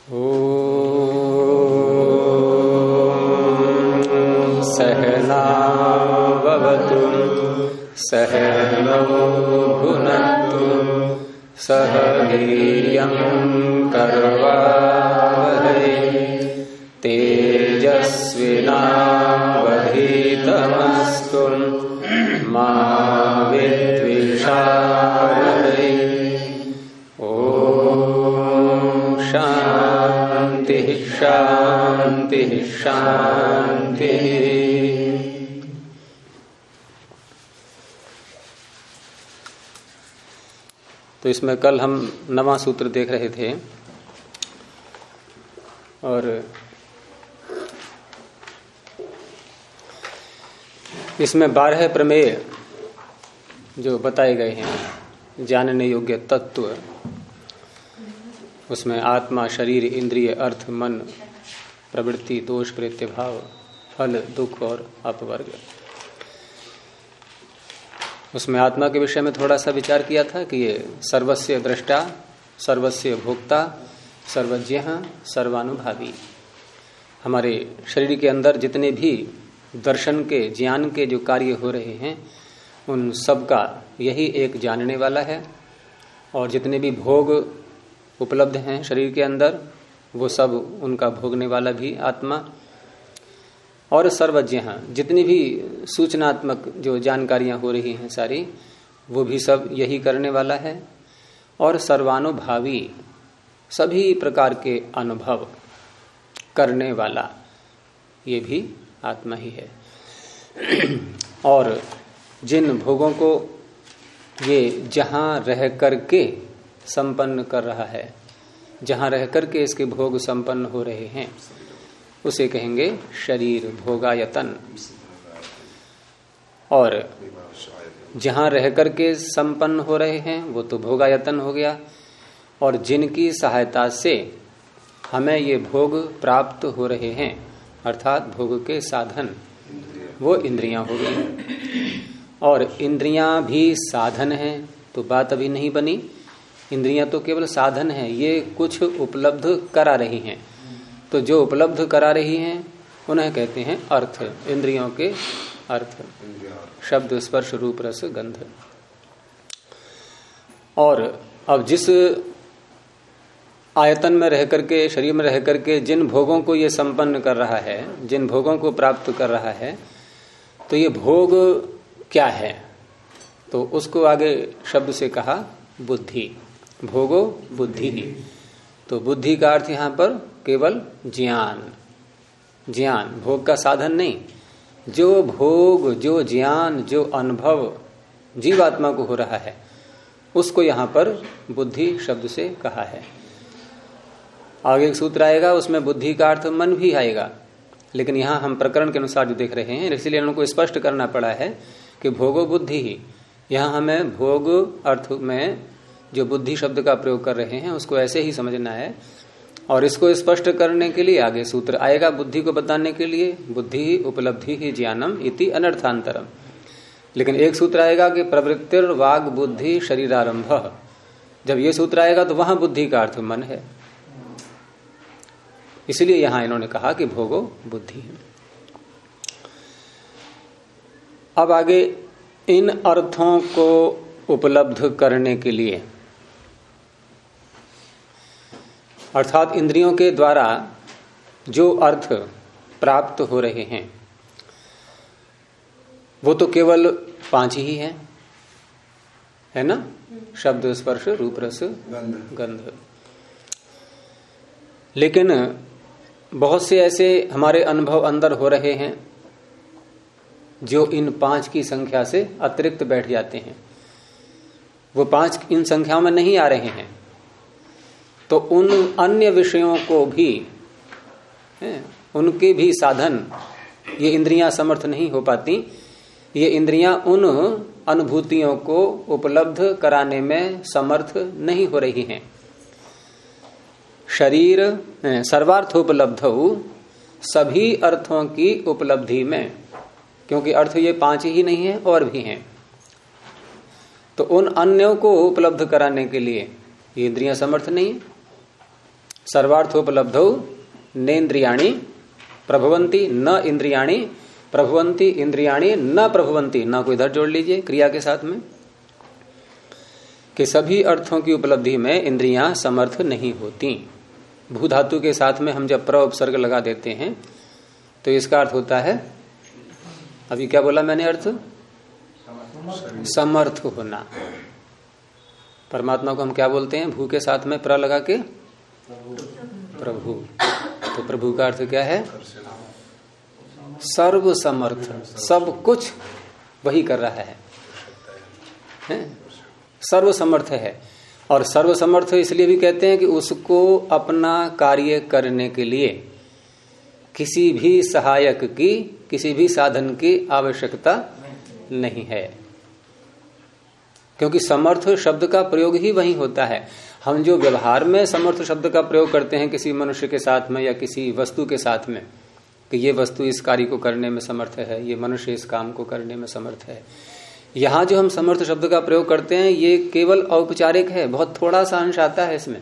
सहनावतु सहनौ भुनक्तु सह वीर्यं करवावहै तेजस्विनावधीतमस्तु मा विद्विषावहै। शांति शांति शांति। तो इसमें कल हम 9वां सूत्र देख रहे थे और इसमें 12 प्रमेय जो बताए गए हैं जानने योग्य तत्व, उसमें आत्मा, शरीर, इंद्रिय, अर्थ, मन, प्रवृत्ति, दोष, प्रत्यभाव, फल, दुख और अपवर्ग। उसमें आत्मा के विषय में थोड़ा सा विचार किया था कि ये सर्वस्य दृष्टा, सर्वस्य भोक्ता, सर्वज्ञ, सर्वानुभावी। हमारे शरीर के अंदर जितने भी दर्शन के, ज्ञान के जो कार्य हो रहे हैं उन सब का यही एक जानने वाला है। और जितने भी भोग उपलब्ध हैं शरीर के अंदर वो सब उनका भोगने वाला भी आत्मा। और सर्वज्ञ, जितनी भी सूचनात्मक जो जानकारियां हो रही हैं सारी, वो भी सब यही करने वाला है। और सर्वानुभावी, सभी प्रकार के अनुभव करने वाला, ये भी आत्मा ही है। और जिन भोगों को ये जहां रह करके संपन्न कर रहा है, जहां रह करके इसके भोग संपन्न हो रहे हैं, उसे कहेंगे शरीर, भोगायतन। और जहां रह करके संपन्न हो रहे हैं वो तो भोगायतन हो गया। और जिनकी सहायता से हमें ये भोग प्राप्त हो रहे हैं, अर्थात भोग के साधन, वो इंद्रियां हो गई। और इंद्रियां भी साधन हैं, तो बात अभी नहीं बनी। इंद्रियां तो केवल साधन है, ये कुछ उपलब्ध करा रही हैं। तो जो उपलब्ध करा रही हैं उन्हें कहते हैं अर्थ, इंद्रियों के अर्थ, शब्द, स्पर्श, रूप, रस, गंध। और अब जिस आयतन में रह करके, शरीर में रह करके जिन भोगों को ये संपन्न कर रहा है, जिन भोगों को प्राप्त कर रहा है, तो ये भोग क्या है? तो उसको आगे शब्द से कहा बुद्धि। भोगो बुद्धि ही। तो बुद्धि का अर्थ यहां पर केवल ज्ञान। ज्ञान, भोग का साधन नहीं। जो भोग, जो ज्ञान, जो अनुभव जीवात्मा को हो रहा है, उसको यहां पर बुद्धि शब्द से कहा है। आगे एक सूत्र आएगा, उसमें बुद्धि का अर्थ मन भी आएगा, लेकिन यहां हम प्रकरण के अनुसार जो देख रहे हैं, इसलिए उनको स्पष्ट करना पड़ा है कि भोगो बुद्धि ही। यहां हमें भोग अर्थ में जो बुद्धि शब्द का प्रयोग कर रहे हैं उसको ऐसे ही समझना है। और इसको स्पष्ट करने के लिए आगे सूत्र आएगा बुद्धि को बताने के लिए, बुद्धि ही उपलब्धि ही ज्ञानम इति अनर्थांतरम। लेकिन एक सूत्र आएगा कि प्रवृत्तिर वाग बुद्धि शरीरारंभ। जब ये सूत्र आएगा तो वहां बुद्धि का अर्थ मन है, इसलिए यहां इन्होंने कहा कि भोगो बुद्धि। अब आगे इन अर्थों को उपलब्ध करने के लिए, अर्थात इंद्रियों के द्वारा जो अर्थ प्राप्त हो रहे हैं वो तो केवल 5 ही हैं, है ना? शब्द, स्पर्श, रूप, रस, गंध। लेकिन बहुत से ऐसे हमारे अनुभव अंदर हो रहे हैं जो इन 5 की संख्या से अतिरिक्त बैठ जाते हैं। वो 5 इन संख्याओं में नहीं आ रहे हैं, तो उन अन्य विषयों को भी, उनके भी साधन ये इंद्रियां समर्थ नहीं हो पाती। ये इंद्रियां उन अनुभूतियों को उपलब्ध कराने में समर्थ नहीं हो रही हैं। शरीर सर्वार्थोपलब्धौ, सभी अर्थों की उपलब्धि में, क्योंकि अर्थ ये 5 ही नहीं है और भी हैं, तो उन अन्यों को उपलब्ध कराने के लिए ये इंद्रियां समर्थ नहीं है। सर्वार्थोपलब्धौ नेन्द्रियाणि प्रभवंती न इंद्रियाणि प्रभवंती इंद्रियाणि न प्रभवंती। न को इधर जोड़ लीजिए क्रिया के साथ में, कि सभी अर्थों की उपलब्धि में इंद्रियां समर्थ नहीं होती। भू धातु के साथ में हम जब प्र उपसर्ग लगा देते हैं तो इसका अर्थ होता है, अभी क्या बोला मैंने अर्थ, समर्थ होना। परमात्मा को हम क्या बोलते हैं, भू के साथ में प्र लगा के प्रभु। तो प्रभु का अर्थ क्या है, सर्व समर्थ, सब कुछ वही कर रहा है, सर्व समर्थ है। और सर्व समर्थ इसलिए भी कहते हैं कि उसको अपना कार्य करने के लिए किसी भी सहायक की, किसी भी साधन की आवश्यकता नहीं है, क्योंकि समर्थ शब्द का प्रयोग ही वही होता है। हम जो व्यवहार में समर्थ शब्द का प्रयोग करते हैं किसी मनुष्य के साथ में या किसी वस्तु के साथ में, कि ये वस्तु इस कार्य को करने में समर्थ है, ये मनुष्य इस काम को करने में समर्थ है, यहां जो हम समर्थ शब्द का प्रयोग करते हैं ये केवल औपचारिक है, बहुत थोड़ा सा अंश आता है इसमें।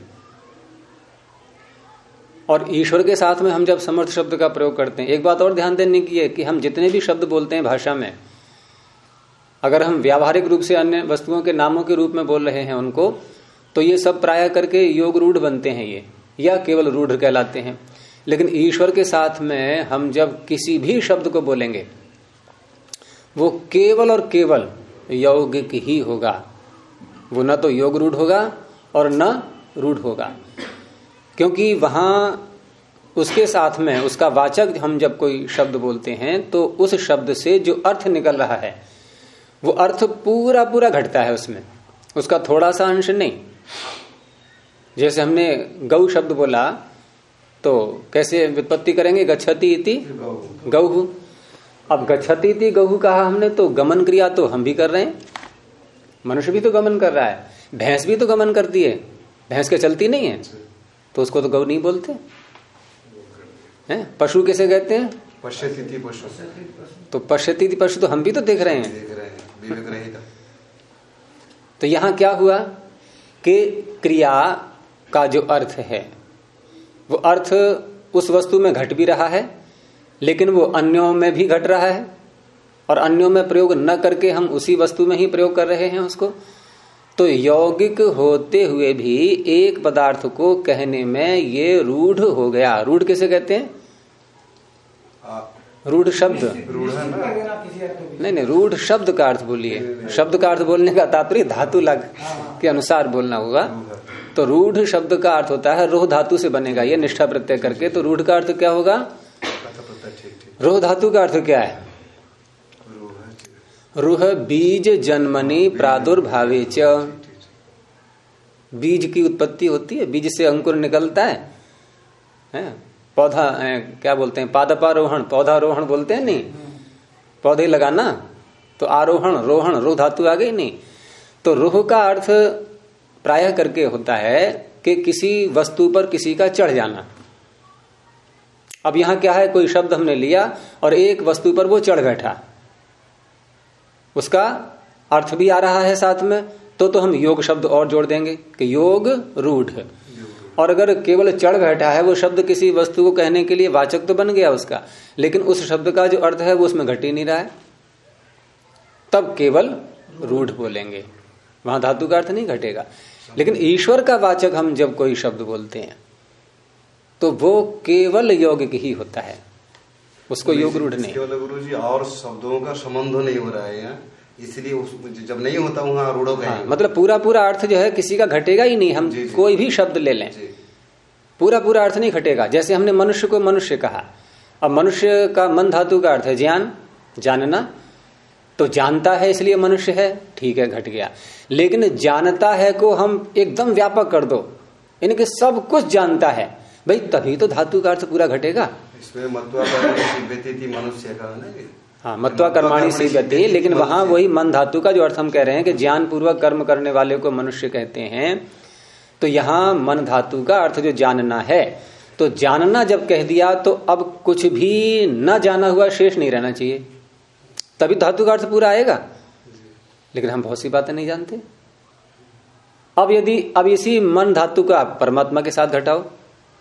और ईश्वर के साथ में हम जब समर्थ शब्द का प्रयोग करते हैं, एक बात और ध्यान देने की है कि हम जितने भी शब्द बोलते हैं भाषा में, अगर हम व्यावहारिक रूप से अन्य वस्तुओं के नामों के रूप में बोल रहे हैं उनको, तो ये सब प्राय करके योग रूढ़ बनते हैं ये, या केवल रूढ़ कहलाते हैं। लेकिन ईश्वर के साथ में हम जब किसी भी शब्द को बोलेंगे वो केवल और केवल यौगिक ही होगा, वो न तो योग रूढ़ होगा और न रूढ़ होगा, क्योंकि वहां उसके साथ में उसका वाचक हम जब कोई शब्द बोलते हैं तो उस शब्द से जो अर्थ निकल रहा है वो अर्थ पूरा पूरा घटता है उसमें, उसका थोड़ा सा अंश नहीं। जैसे हमने गौ शब्द बोला तो कैसे व्युत्पत्ति करेंगे, गच्छति इति गौः। अब गच्छति इति गौः कहा हमने तो गमन क्रिया तो हम भी कर रहे हैं, मनुष्य भी तो गमन कर रहा है, भैंस भी तो गमन करती है, भैंस के चलती नहीं है तो उसको तो गौ नहीं बोलते हैं। पशु कैसे कहते हैं, पश्यति पशु, तो पश्यति पशु तो हम भी तो देख रहे हैं। तो यहां क्या हुआ कि क्रिया का जो अर्थ है वो अर्थ उस वस्तु में घट भी रहा है, लेकिन वो अन्यों में भी घट रहा है, और अन्यों में प्रयोग न करके हम उसी वस्तु में ही प्रयोग कर रहे हैं उसको। तो यौगिक होते हुए भी एक पदार्थ को कहने में ये रूढ़ हो गया। रूढ़ किसे कहते हैं, रूढ़ शब्द नहीं, रूढ़ शब्द का अर्थ बोलिए। शब्द का अर्थ बोलने का तात्पर्य धातु लग के अनुसार बोलना होगा। तो रूढ़ शब्द का अर्थ होता है रोह धातु से बनेगा ये निष्ठा प्रत्यय करके। तो रूढ़ का अर्थ क्या होगा, रोह धातु का अर्थ क्या है, रूह बीज जन्मनि प्रादुर्भावे च, बीज की उत्पत्ति होती है, बीज से अंकुर निकलता है? पौधा क्या बोलते हैं, पादपारोहण, पौधारोहण बोलते हैं नहीं, पौधे लगाना, तो आरोहण रोहण रोह धातु आ गई नहीं। तो रूह का अर्थ प्रायः करके होता है कि किसी वस्तु पर किसी का चढ़ जाना। अब यहां क्या है, कोई शब्द हमने लिया और एक वस्तु पर वो चढ़ बैठा, उसका अर्थ भी आ रहा है साथ में, तो हम योग शब्द और जोड़ देंगे कि योग रूढ़। और अगर केवल चढ़ बैठा है वो शब्द किसी वस्तु को कहने के लिए वाचक तो बन गया उसका, लेकिन उस शब्द का जो अर्थ है वो उसमें घट ही नहीं रहा है, तब केवल रूढ़ बोलेंगे, वहां धातु का अर्थ नहीं घटेगा। लेकिन ईश्वर का वाचक हम जब कोई शब्द बोलते हैं तो वो केवल यौगिक ही होता है, उसको योग रूढ़ नहीं। गुरु जी और शब्दों का संबंध नहीं हो रहा है, इसलिए जब नहीं होता वहां रूढ़ो का मतलब पूरा पूरा अर्थ जो है किसी का घटेगा ही नहीं। हम कोई भी शब्द ले लें पूरा पूरा अर्थ नहीं घटेगा। जैसे हमने मनुष्य को मनुष्य कहा, अब मनुष्य का मन धातु का अर्थ है ज्ञान, जानना, तो जानता है इसलिए मनुष्य है, ठीक है घट गया। लेकिन जानता है को हम एकदम व्यापक कर दो, इनके सब कुछ जानता है भाई, तभी तो धातु का अर्थ पूरा घटेगा। इसमें मत्वाकर्माणी मनुष्य का है, हाँ मत्वाकर्माणी सी गति, लेकिन वहां वही मन धातु का जो अर्थ हम कह रहे हैं कि ज्ञान पूर्वक कर्म करने वाले को मनुष्य कहते हैं, तो यहां मन धातु का अर्थ जो जानना है, तो जानना जब कह दिया तो अब कुछ भी न जाना हुआ शेष नहीं रहना चाहिए, तभी धातु का अर्थ पूरा आएगा। लेकिन हम बहुत सी बातें नहीं जानते। अब इसी मन धातु का परमात्मा के साथ घटाओ,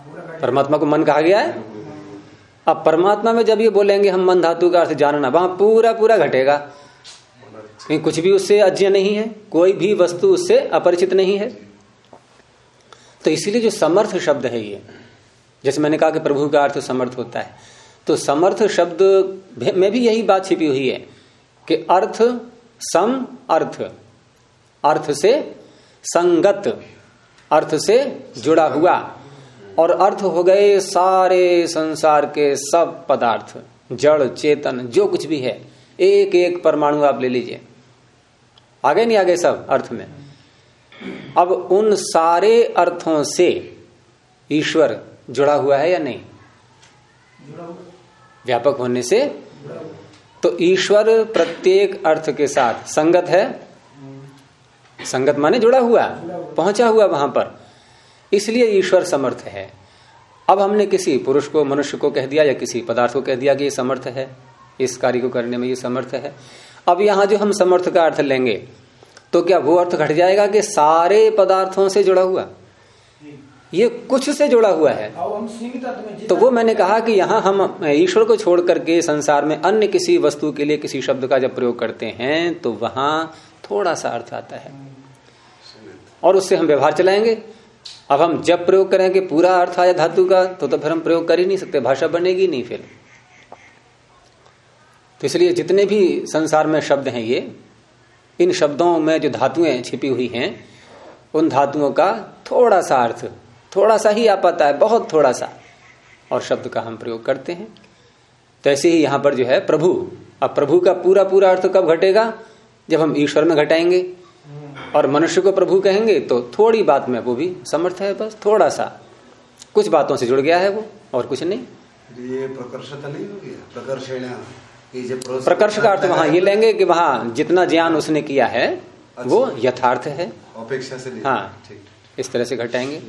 परमात्मा को मन कहा गया है। अब परमात्मा में जब ये बोलेंगे हम मन धातु का अर्थ जानना, वहां पूरा पूरा घटेगा, क्योंकि कुछ भी उससे अज्ञ नहीं है, कोई भी वस्तु उससे अपरिचित नहीं है। तो इसीलिए जो समर्थ शब्द है ये, जैसे मैंने कहा कि प्रभु का अर्थ समर्थ होता है, तो समर्थ शब्द में भी यही बात छिपी हुई है कि अर्थ सम अर्थ, अर्थ से संगत, अर्थ से जुड़ा हुआ, और अर्थ हो गए सारे संसार के सब पदार्थ, जड़ चेतन जो कुछ भी है, एक एक परमाणु आप ले लीजिए, आगे नहीं आगे सब अर्थ में। अब उन सारे अर्थों से ईश्वर जुड़ा हुआ है या नहीं? व्यापक होने से तो ईश्वर प्रत्येक अर्थ के साथ संगत है। संगत माने जुड़ा हुआ, पहुंचा हुआ वहां पर, इसलिए ईश्वर समर्थ है। अब हमने किसी पुरुष को, मनुष्य को कह दिया या किसी पदार्थ को कह दिया कि ये समर्थ है, इस कार्य को करने में ये समर्थ है। अब यहां जो हम समर्थ का अर्थ लेंगे तो क्या वो अर्थ घट जाएगा कि सारे पदार्थों से जुड़ा हुआ? ये कुछ से जुड़ा हुआ है। तो वो मैंने कहा कि यहां हम ईश्वर को छोड़ करके संसार में अन्य किसी वस्तु के लिए किसी शब्द का जब प्रयोग करते हैं तो वहां थोड़ा सा अर्थ आता है और उससे हम व्यवहार चलाएंगे। अब हम जब प्रयोग करें कि पूरा अर्थ आया धातु का, तो फिर हम प्रयोग कर ही नहीं सकते, भाषा बनेगी नहीं फिर। तो इसलिए जितने भी संसार में शब्द हैं, ये इन शब्दों में जो धातुएं छिपी हुई हैं, उन धातुओं का थोड़ा सा अर्थ, थोड़ा सा ही आ पाता है, बहुत थोड़ा सा, और शब्द का हम प्रयोग करते हैं। तो ऐसे ही यहां पर जो है प्रभु, अब प्रभु का पूरा पूरा अर्थ कब घटेगा? जब हम ईश्वर में घटाएंगे। और मनुष्य को प्रभु कहेंगे तो थोड़ी बात में वो भी समर्थ है, बस थोड़ा सा, कुछ बातों से जुड़ गया है वो, और कुछ नहीं। ये प्रकर्षता नहीं हो गया, प्रकर्ष का अर्थ वहां ये लेंगे कि वहां जितना ज्ञान उसने किया है वो यथार्थ है, अपेक्षा से। हाँ, इस तरह से घटाएंगे।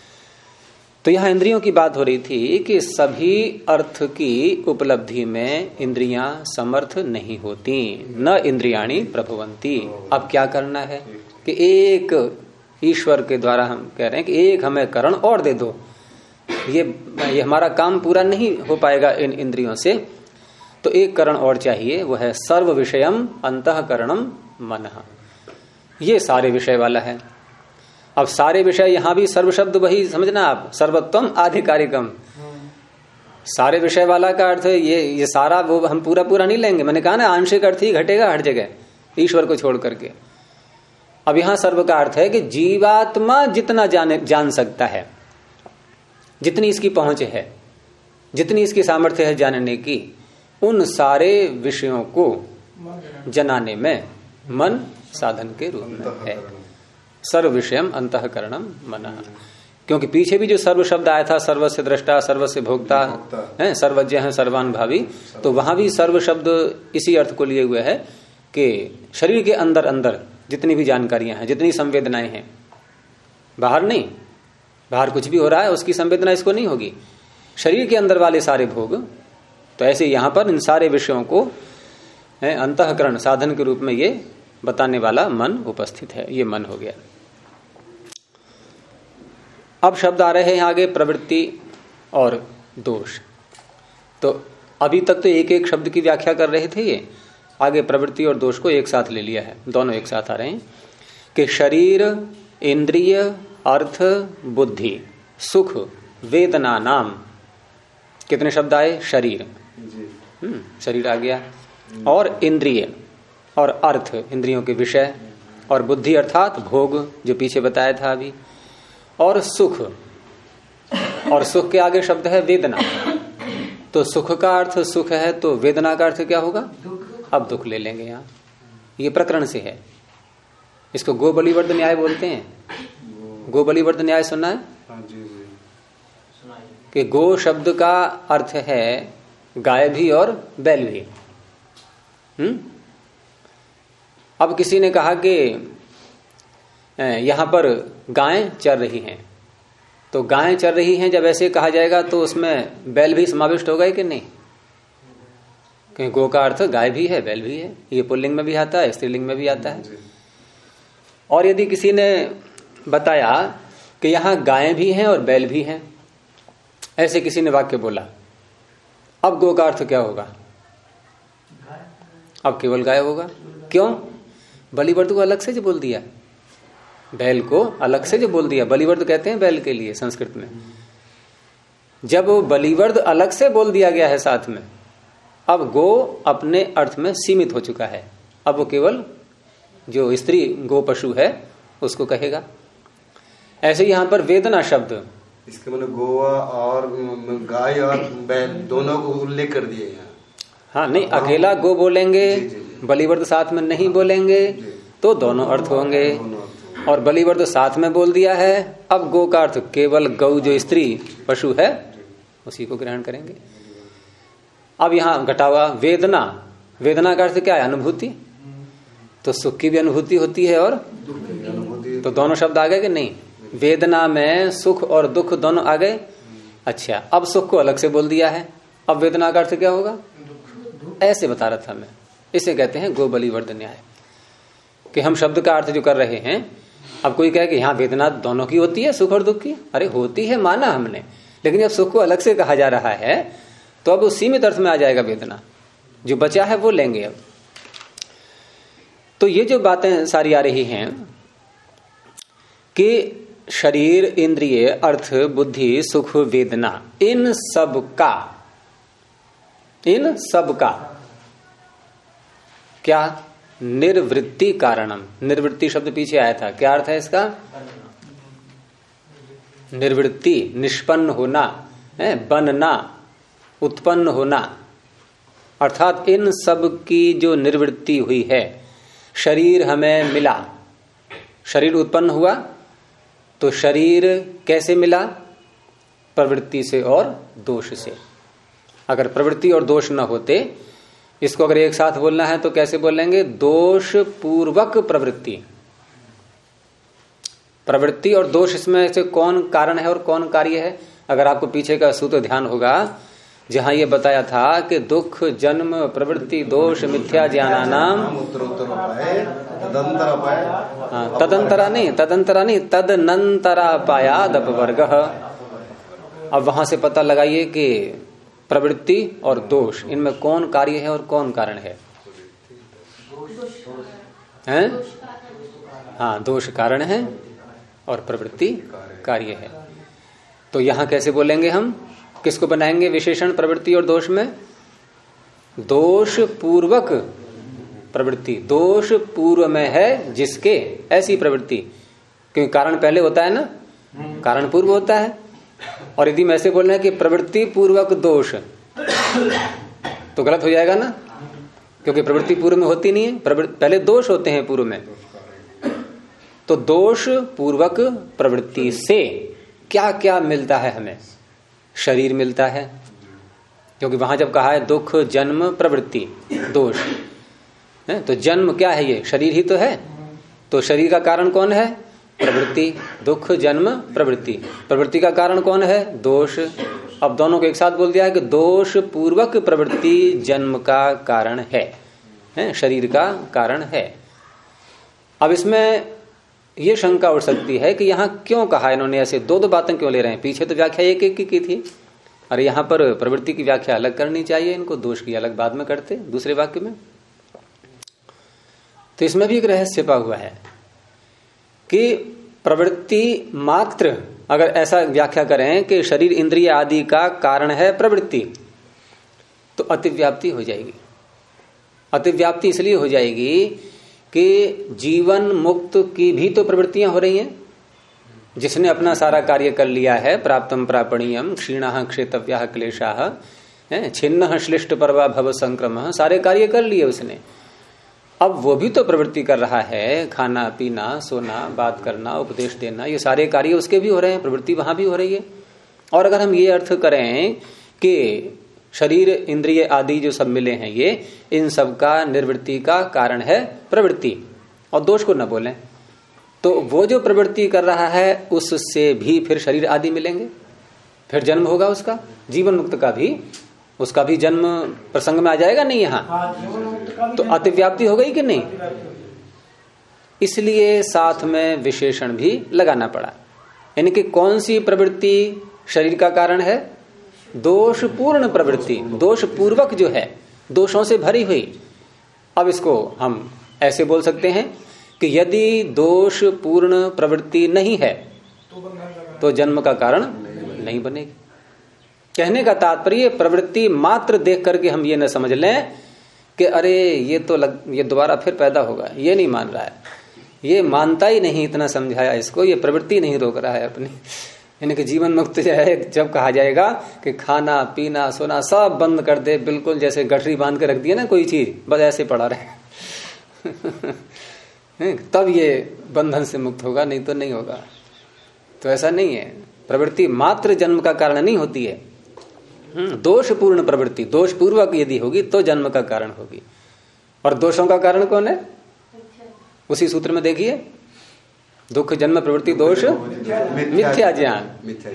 तो यहाँ इंद्रियों की बात हो रही थी कि सभी अर्थ की उपलब्धि में इंद्रियां समर्थ नहीं होती, न इंद्रियाणी प्रभवंती। अब क्या करना है कि एक ईश्वर के द्वारा हम कह रहे हैं कि एक हमें करण और दे दो, ये हमारा काम पूरा नहीं हो पाएगा इन इंद्रियों से, तो एक करण और चाहिए, वो है सर्व विषयम अंतःकरणम मनः। ये सारे विषय वाला है। अब सारे विषय, यहां भी सर्व शब्द वही समझना आप, सर्वत्वम आधिकारिकम, सारे विषय वाला का अर्थ ये सारा, वो हम पूरा पूरा नहीं लेंगे। मैंने कहा ना आंशिक अर्थ ही घटेगा हर जगह ईश्वर को छोड़ करके। अब यहां सर्व का अर्थ है कि जीवात्मा जितना जान सकता है, जितनी इसकी पहुंच है, जितनी इसकी सामर्थ्य है जानने की, उन सारे विषयों को जनाने में मन साधन के रूप में है। सर्व विषयम अंतःकरणम मनः। क्योंकि पीछे भी जो सर्व शब्द आया था, सर्वस्य दृष्टा, सर्वस्य भोक्ता है, सर्वज्ञ है, सर्वानुभावी, तो वहां भी सर्व शब्द इसी अर्थ को लिए हुए है कि शरीर के अंदर अंदर जितनी भी जानकारियां हैं, जितनी संवेदनाएं हैं, बाहर नहीं, बाहर कुछ भी हो रहा है उसकी संवेदना इसको नहीं होगी, शरीर के अंदर वाले सारे भोग। तो ऐसे यहां पर इन सारे विषयों को अंतःकरण साधन के रूप में ये बताने वाला मन उपस्थित है, ये मन हो गया। अब शब्द आ रहे हैं आगे प्रवृत्ति और दोष। तो अभी तक तो एक एक शब्द की व्याख्या कर रहे थे, ये आगे प्रवृत्ति और दोष को एक साथ ले लिया है, दोनों एक साथ आ रहे हैं कि शरीर, इंद्रिय, अर्थ, बुद्धि, सुख, वेदना नाम, कितने शब्द आए? शरीर, शरीर आ गया, और इंद्रिय और अर्थ, इंद्रियों के विषय, और बुद्धि अर्थात भोग जो पीछे बताया था अभी, और सुख, और सुख के आगे शब्द है वेदना। तो सुख का अर्थ सुख है, तो वेदना का अर्थ क्या होगा? अब दुख ले लेंगे यहाँ, ये प्रकरण से है। इसको गो बलिवर्ध न्याय बोलते हैं। गो बलिवर्ध न्याय सुना है? कि गो शब्द का अर्थ है गाय भी और बैल भी। अब किसी ने कहा कि यहां पर गायें चर रही हैं, तो गायें चर रही हैं जब ऐसे कहा जाएगा तो उसमें बैल भी समाविष्ट होगा कि नहीं? क्योंकि गो का अर्थ गाय भी है, बैल भी है, ये पुल्लिंग में भी आता है, स्त्रीलिंग में भी आता है। और यदि किसी ने बताया कि यहां गायें भी हैं और बैल भी हैं, ऐसे किसी ने वाक्य बोला, अब गो का अर्थ क्या होगा? अब केवल गाय होगा। क्यों? बलिवर्द को अलग से जो बोल दिया, बैल को अलग से जो बोल दिया, बलिवर्द कहते हैं बैल के लिए संस्कृत में। जब बलिवर्द अलग से बोल दिया गया है साथ में, अब गो अपने अर्थ में सीमित हो चुका है। अब वो केवल जो स्त्री गो पशु है उसको कहेगा। ऐसे यहां पर वेदना शब्द, इसके मतलब गोवा और गाय और बैल दोनों को उल्लेख कर दिए यहाँ। हाँ, नहीं अकेला गो बोलेंगे, बलिवर्द साथ में नहीं बोलेंगे तो दोनों अर्थ होंगे। और बलिवर्द साथ में बोल दिया है, अब गो का अर्थ केवल गौ जो स्त्री पशु है उसी को ग्रहण करेंगे। अब यहां घटा हुआ वेदना, वेदना का अर्थ क्या है? अनुभूति। तो सुख की भी अनुभूति होती है और तो दोनों शब्द आ गए कि नहीं? वेदना में सुख और दुख दोनों आ गए। अच्छा, अब सुख को अलग से बोल दिया है, अब वेदना का अर्थ क्या होगा? ऐसे बता रहा था मैं। इसे कहते हैं गो बलिवर्द न्याय, कि हम शब्द का अर्थ जो कर रहे हैं। अब कोई कहे कि यहाँ वेदना दोनों की होती है, सुख और दुख की। अरे होती है, माना हमने, लेकिन जब सुख को अलग से कहा जा रहा है तो अब उस सीमित अर्थ में आ जाएगा वेदना। जो बचा है वो लेंगे अब। तो ये जो बातें सारी आ रही हैं कि शरीर, इंद्रिय, अर्थ, बुद्धि, सुख, वेदना, इन सब का क्या? निर्वृत्ति कारणम। निर्वृत्ति शब्द पीछे आया था, क्या अर्थ है इसका? निर्वृत्ति, निष्पन्न होना, बनना, उत्पन्न होना। अर्थात इन सब की जो निर्वृत्ति हुई है, शरीर हमें मिला, शरीर उत्पन्न हुआ, तो शरीर कैसे मिला? प्रवृत्ति से और दोष से। अगर प्रवृत्ति और दोष न होते, इसको अगर एक साथ बोलना है तो कैसे बोलेंगे? दोष पूर्वक प्रवृत्ति। प्रवृत्ति और दोष, इसमें से कौन कारण है और कौन कार्य है? अगर आपको पीछे का सूत्र ध्यान होगा, जहां ये बताया था कि दुख, जन्म, प्रवृत्ति, दोष, मिथ्या ज्ञानानाम तदंतरा नहीं, तदनंतरापायाद अपवर्गः। अब वहां से पता लगाइए कि प्रवृत्ति और दोष, इनमें कौन कार्य है और कौन कारण है? हैं? हाँ, दोष कारण है और प्रवृत्ति कार्य है। तो यहां कैसे बोलेंगे हम? किसको बनाएंगे विशेषण प्रवृत्ति और दोष में? दोष पूर्वक प्रवृत्ति। दोष पूर्व में है जिसके, ऐसी प्रवृत्ति। क्योंकि कारण पहले होता है ना, कारण पूर्व होता है। और यदि मैं ऐसे बोलना है कि प्रवृत्ति पूर्वक दोष, तो गलत हो जाएगा ना, क्योंकि प्रवृत्ति पूर्व में होती नहीं है, पहले दोष होते हैं पूर्व में। तो दोष पूर्वक प्रवृत्ति से क्या क्या मिलता है हमें? शरीर मिलता है, क्योंकि वहां जब कहा है दुख, जन्म, प्रवृत्ति, दोष है, तो जन्म क्या है? ये शरीर ही तो है। तो शरीर का कारण कौन है? प्रवृत्ति। दुख, जन्म, प्रवृत्ति। प्रवृत्ति का कारण कौन है? दोष। अब दोनों को एक साथ बोल दिया है कि दोष पूर्वक प्रवृत्ति जन्म का कारण है, शरीर का कारण है। अब इसमें यह शंका उठ सकती है कि यहां क्यों कहा इन्होंने ऐसे? दो दो बातें क्यों ले रहे हैं? पीछे तो व्याख्या एक एक की थी, और यहां पर प्रवृत्ति की व्याख्या अलग करनी चाहिए इनको, दोष की अलग बाद में करते दूसरे वाक्य में। तो इसमें भी एक रहस्य छिपा हुआ है कि प्रवृत्ति मात्र, अगर ऐसा व्याख्या करें कि शरीर, इंद्रिय आदि का कारण है प्रवृत्ति, तो अतिव्याप्ति हो जाएगी। अतिव्याप्ति इसलिए हो जाएगी कि जीवन मुक्त की भी तो प्रवृत्तियां हो रही हैं। जिसने अपना सारा कार्य कर लिया है, प्राप्तम प्रापणीयम, क्षीणः क्षेतव्यः क्लेशाः, छिन्नः श्लिष्ट पर्वा भव संक्रमः, सारे कार्य कर लिए उसने। अब वो भी तो प्रवृत्ति कर रहा है, खाना पीना, सोना, बात करना, उपदेश देना, ये सारे कार्य उसके भी हो रहे हैं, प्रवृत्ति वहां भी हो रही है। और अगर हम ये अर्थ करें कि शरीर, इंद्रिय आदि जो सब मिले हैं, ये इन सब का निर्वृत्ति का कारण है प्रवृत्ति, और दोष को न बोलें, तो वो जो प्रवृत्ति कर रहा है उससे भी फिर शरीर आदि मिलेंगे, फिर जन्म होगा उसका, जीवन मुक्त का भी, उसका भी जन्म प्रसंग में आ जाएगा नहीं यहां, तो अतिव्याप्ति हो गई कि नहीं? इसलिए साथ में विशेषण भी लगाना पड़ा। यानी कि कौन सी प्रवृत्ति शरीर का कारण है? दोषपूर्ण प्रवृत्ति, दोष पूर्वक जो है, दोषों से भरी हुई। अब इसको हम ऐसे बोल सकते हैं कि यदि दोष पूर्ण प्रवृत्ति नहीं है तो जन्म का कारण नहीं बनेगी। कहने का तात्पर्य प्रवृत्ति मात्र देख करके हम ये न समझ लें कि अरे ये तो ये दोबारा फिर पैदा होगा, ये नहीं मान रहा है, ये मानता ही नहीं, इतना समझाया इसको, ये प्रवृत्ति नहीं रोक रहा है अपनी। यानी कि जीवन मुक्त जो है, जब कहा जाएगा कि खाना पीना सोना सब बंद कर दे, बिल्कुल जैसे गठरी बांध के रख दिया ना कोई चीज, बस ऐसे पड़ा रहे तब ये बंधन से मुक्त होगा, नहीं तो नहीं होगा। तो ऐसा नहीं है, प्रवृत्ति मात्र जन्म का कारण नहीं होती है। दोषपूर्ण प्रवृत्ति, दोष पूर्वक यदि होगी तो जन्म का कारण होगी। और दोषों का कारण कौन है? उसी सूत्र में देखिए, दुख जन्म प्रवृत्ति दोष मिथ्या ज्ञान।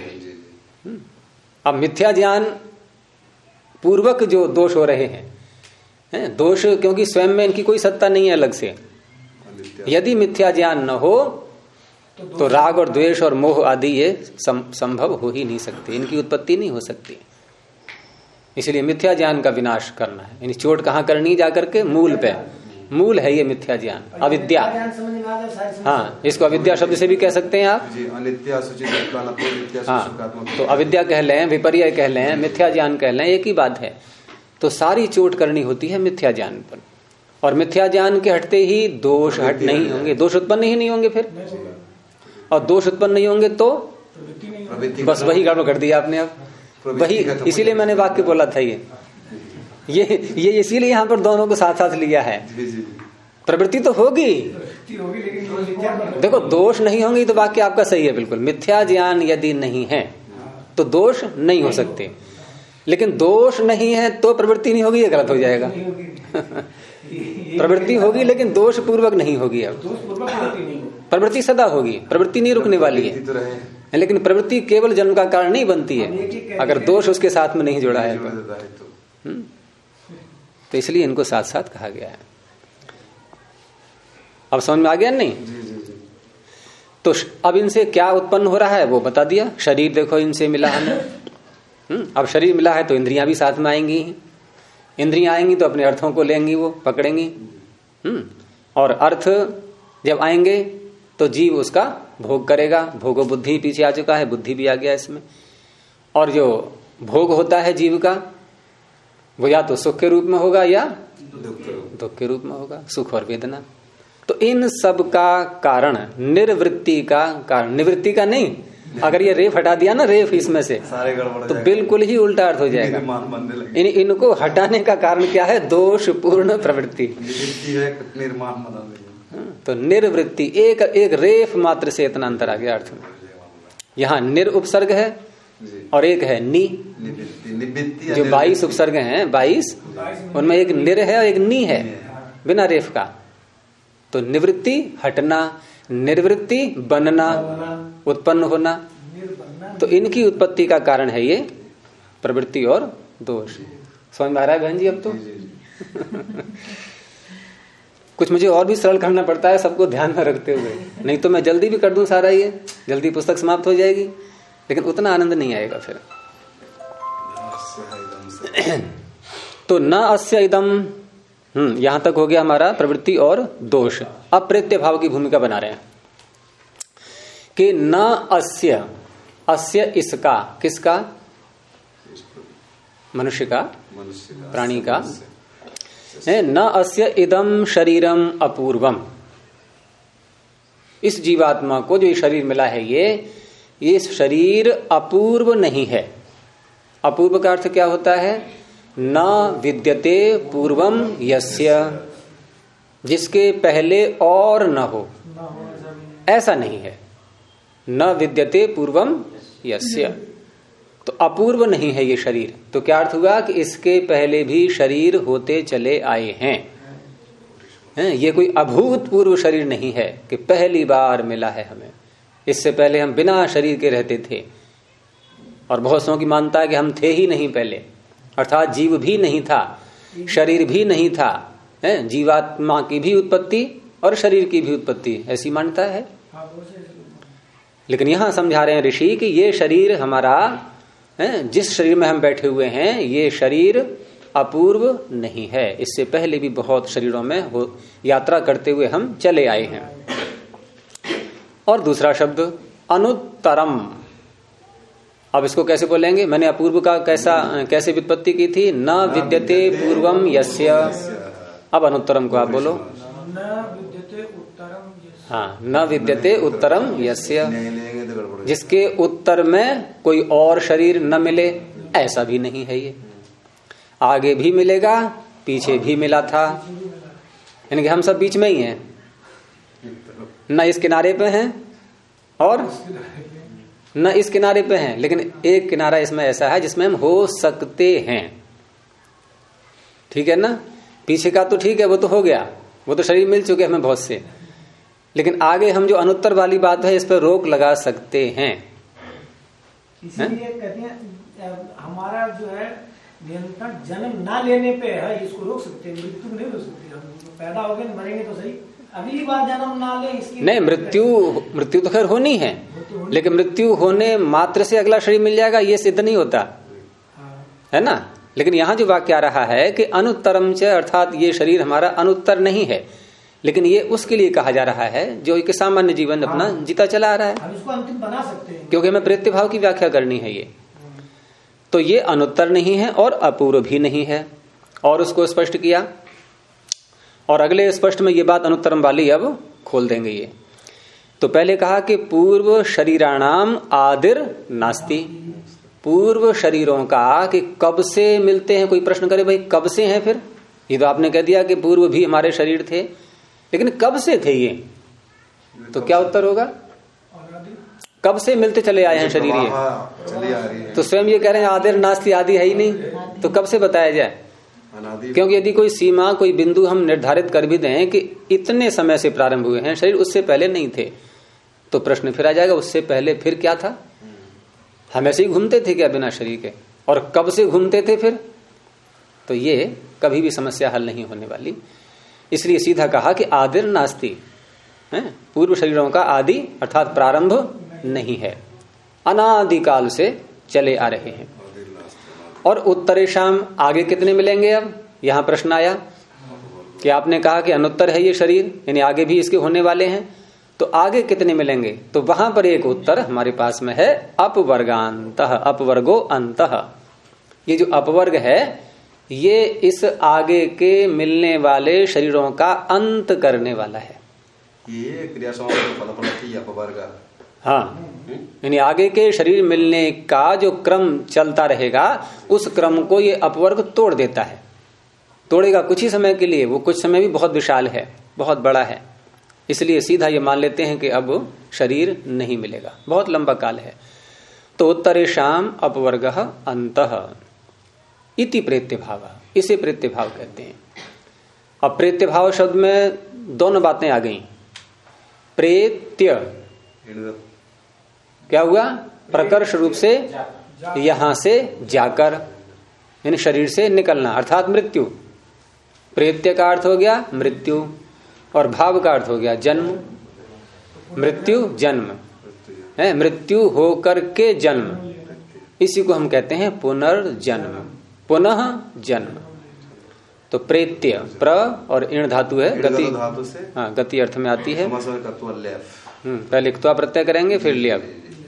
अब मिथ्या ज्ञान पूर्वक जो दोष हो रहे हैं, दोष क्योंकि स्वयं में इनकी कोई सत्ता नहीं है अलग से। यदि मिथ्या ज्ञान न हो तो राग और द्वेष और मोह आदि ये संभव हो ही नहीं सकते, इनकी उत्पत्ति नहीं हो सकती। इसलिए मिथ्या ज्ञान का विनाश करना है। यानी चोट कहाँ करनी? जाकर के मूल पे। मूल है ये मिथ्या ज्ञान, अविद्या। हाँ, इसको अविद्या शब्द से भी कह सकते हैं आप। हाँ, तो अविद्या कह लें, विपर्य कह लें, मिथ्या ज्ञान कह लें, एक ही बात है। तो सारी चोट करनी होती है मिथ्या ज्ञान पर। और मिथ्या ज्ञान के हटते ही दोष हट नहीं होंगे, दोष उत्पन्न ही नहीं होंगे फिर। और दोष उत्पन्न नहीं होंगे तो बस वही गड़बड़ कर दिया आपने। अब वही, इसीलिए मैंने वाक्य बोला था ये इसीलिए यहाँ पर दोनों को साथ साथ लिया है। प्रवृत्ति तो होगी, देखो दोष नहीं होंगे तो वाक्य आपका सही है बिल्कुल। मिथ्या ज्ञान यदि नहीं है तो दोष नहीं हो सकते, लेकिन दोष नहीं है तो प्रवृत्ति नहीं होगी, ये गलत हो जाएगा। प्रवृत्ति होगी लेकिन दोष पूर्वक नहीं होगी। अब प्रवृत्ति सदा होगी, प्रवृत्ति नहीं रुकने वाली है। लेकिन प्रवृत्ति केवल जन्म का कारण नहीं बनती है अगर दोष उसके साथ में नहीं जुड़ा है तो इसलिए इनको साथ साथ कहा गया है। अब समझ में आ गया नहीं? तो अब इनसे क्या उत्पन्न हो रहा है वो बता दिया। शरीर देखो इनसे मिला हमें। अब शरीर मिला है तो इंद्रियां भी साथ में आएंगी। इंद्रियां आएंगी तो अपने अर्थों को लेंगी, वो पकड़ेंगी। और अर्थ जब आएंगे तो जीव उसका भोग करेगा। भोगो बुद्धि पीछे आ चुका है, बुद्धि भी आ गया इसमें। और जो भोग होता है जीव का वो या तो सुख के रूप में होगा या दुख के रूप में होगा, सुख और वेदना। तो इन सब का कारण निर्वृत्ति का कारण, निवृत्ति का नहीं। अगर ये रेफ हटा दिया ना, रेफ इसमें से, तो बिल्कुल ही उल्टा अर्थ हो जाएगा। इनको हटाने का कारण क्या है? दोषपूर्ण प्रवृत्ति। तो निर्वृत्ति, एक रेफ मात्र से इतना अंतर आ गया अर्थ में। यहाँ निर उपसर्ग है और एक है नी। जो 22 उपसर्ग हैं, 22, उनमें एक निर है और एक नी है बिना रेफ का। तो निवृत्ति हटना, निर्वृत्ति बनना, उत्पन्न होना। तो इनकी उत्पत्ति का कारण है ये प्रवृत्ति और दोष। समझ में आ रहा है बहन जी? अब तो कुछ मुझे और भी सरल करना पड़ता है सबको ध्यान में रखते हुए, नहीं तो मैं जल्दी भी कर दूं सारा, ये जल्दी पुस्तक समाप्त हो जाएगी, लेकिन उतना आनंद नहीं आएगा फिर। तो न अस्य इदम, यहां तक हो गया हमारा प्रवृत्ति और दोष। अब प्रत्यय भाव की भूमिका बना रहे हैं कि न अस्य, अस्य इसका, किसका? मनुष्य का, प्राणी का। न अस्य इदम शरीरम अपूर्वम, इस जीवात्मा को जो शरीर मिला है ये शरीर अपूर्व नहीं है। अपूर्व का अर्थ क्या होता है? न विद्यते पूर्वम यस्य, जिसके पहले और न हो, ऐसा नहीं है। न विद्यते पूर्वम यस्य, तो अपूर्व नहीं है ये शरीर। तो क्या अर्थ हुआ कि इसके पहले भी शरीर होते चले आए हैं। ये कोई अभूतपूर्व शरीर नहीं है कि पहली बार मिला है हमें। इससे पहले हम बिना शरीर के रहते थे, और बहुत सौ की मानता है कि हम थे ही नहीं पहले, अर्थात जीव भी नहीं था, शरीर भी नहीं था। जीवात्मा की भी उत्पत्ति और शरीर की भी उत्पत्ति, ऐसी मान्यता है। लेकिन यहां समझा रहे हैं ऋषि कि ये शरीर हमारा जिस शरीर में हम बैठे हुए हैं ये शरीर अपूर्व नहीं है, इससे पहले भी बहुत शरीरों में यात्रा करते हुए हम चले आए हैं। और दूसरा शब्द अनुत्तरम, अब इसको कैसे बोलेंगे? मैंने अपूर्व का कैसे व्युत्पत्ति की थी? न विद्यते पूर्वम यस्य। अब अनुत्तरम को आप बोलो। न विद्यते उत्तरम। हाँ, न विद्यते उत्तरम यस्य, जिसके उत्तर में कोई और शरीर न मिले, ऐसा भी नहीं है ये। आगे भी मिलेगा, पीछे भी मिला था, यानी कि हम सब बीच में ही हैं, न इस किनारे पे हैं और न इस किनारे पे हैं, लेकिन एक किनारा इसमें ऐसा है जिसमें हम हो सकते हैं। ठीक है ना? पीछे का तो ठीक है, वो तो हो गया, वो तो शरीर मिल चुके हमें बहुत से, लेकिन आगे हम जो अनुत्तर वाली बात है इस पर रोक लगा सकते हैं। इसीलिए कहते हैं हमारा जो है निरंतर जन्म ना लेने पे है, इसको रोक सकते हैं, मृत्यु नहीं रोक सकते। हम पैदा हो गए मरेंगे तो सही, अगली बार जन्म ना ले इसकी नहीं, मृत्यु तो खैर होनी है, लेकिन मृत्यु होने मात्र से अगला शरीर मिल जाएगा ये सिद्ध नहीं होता। है ना? लेकिन यहां जो वाक्य आ रहा है कि अनुत्तरम च, अर्थात ये शरीर हमारा अनुत्तर नहीं है, लेकिन ये उसके लिए कहा जा रहा है जो एक सामान्य जीवन अपना जीता चला आ रहा है, हम इसको अंतिम बना सकते हैं, क्योंकि हमें प्रेत्य भाव की व्याख्या करनी है ये। तो ये अनुत्तर नहीं है और अपूर्व भी नहीं है, और उसको स्पष्ट किया। और अगले स्पष्ट में ये बात अनुत्तरम वाली अब खोल देंगे ये। तो पहले कहा कि पूर्व शरीराणाम आदिर नास्ति, पूर्व शरीरों का कि कब से मिलते हैं। कोई प्रश्न करे भाई कब से हैं? फिर ये तो आपने कह दिया कि पूर्व भी हमारे शरीर थे, लेकिन कब से थे ये? तो क्या उत्तर होगा? कब से मिलते चले आए हैं शरीर ये? तो स्वयं ये कह रहे हैं आदिर नास्ति, आदि है ही नहीं, तो कब से बताया जाए? क्योंकि यदि कोई सीमा, कोई बिंदु हम निर्धारित कर भी दें कि इतने समय से प्रारंभ हुए हैं शरीर, उससे पहले नहीं थे, तो प्रश्न फिर आ जाएगा उससे पहले फिर क्या था? हम ऐसे ही घूमते थे क्या बिना शरीर के? और कब से घूमते थे फिर? तो ये कभी भी समस्या हल नहीं होने वाली। इसलिए सीधा कहा कि आदिर नास्ति, पूर्व शरीरों का आदि अर्थात प्रारंभ नहीं है, अनादिकाल से चले आ रहे हैं। और उत्तरेशाम, आगे कितने मिलेंगे? अब यहां प्रश्न आया कि आपने कहा कि अनुत्तर है ये शरीर, यानी आगे भी इसके होने वाले हैं, तो आगे कितने मिलेंगे? तो वहां पर एक उत्तर हमारे पास में है, अपवर्गांतः, अपवर्गो अंतः। ये जो अपवर्ग है ये इस आगे के मिलने वाले शरीरों का अंत करने वाला है। ये क्रिया समाप्ति फलफल अपवर्ग। हाँ, यानी आगे के शरीर मिलने का जो क्रम चलता रहेगा उस क्रम को ये अपवर्ग तोड़ देता है। तोड़ेगा कुछ ही समय के लिए, वो कुछ समय भी बहुत विशाल है, बहुत बड़ा है, इसलिए सीधा ये मान लेते हैं कि अब शरीर नहीं मिलेगा, बहुत लंबा काल है। तो उत्तरेशाम अपवर्गः अंतः इति प्रेत्य भाव, इसे प्रेत्य भाव कहते हैं। अब प्रेत्य भाव शब्द में दोनों बातें आ गई। प्रेत्य क्या हुआ? प्रकर्ष रूप से यहां से जाकर, यानी शरीर से निकलना, अर्थात मृत्यु। प्रेत्य का अर्थ हो गया मृत्यु, और भाव का अर्थ हो गया जन्म। मृत्यु जन्म है, मृत्यु होकर के जन्म, इसी को हम कहते हैं पुनर्जन्म, पुनः जन्म। तो प्रेत्य, प्र और इण धातु है, गति धातु से, हाँ, गति अर्थ में आती है। पहले क्त्वा प्रत्यय करेंगे फिर ल्यप।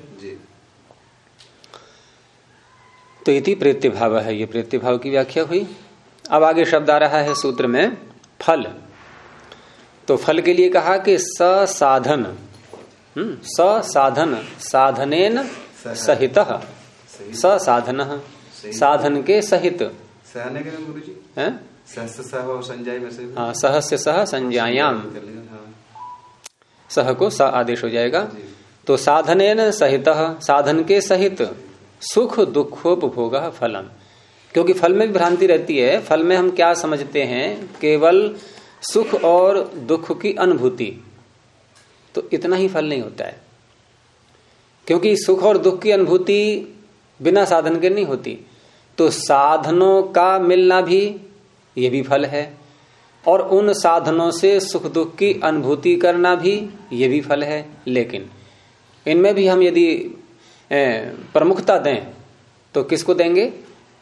तो इति प्रेत्य भाव है, ये प्रेत्य भाव की व्याख्या हुई। अब आगे शब्द आ रहा है सूत्र में फल। तो फल के लिए कहा कि ससाधन, ससाधन, साधनेन सहितः, ससाधन, साधन के सहित। सहने के गुरु जी है संजय में से, हाँ, सहस्य सह संज्ञायाम, सह को स आदेश हो जाएगा। तो साधनेन सहितः, साधन के सहित सुख दुखोपभोग फलम। क्योंकि फल में भी भ्रांति रहती है, फल में हम क्या समझते हैं? केवल सुख और दुख की अनुभूति, तो इतना ही फल नहीं होता है, क्योंकि सुख और दुख की अनुभूति बिना साधन के नहीं होती। तो साधनों का मिलना भी ये भी फल है, और उन साधनों से सुख दुख की अनुभूति करना भी ये भी फल है। लेकिन इनमें भी हम यदि प्रमुखता दें तो किसको देंगे?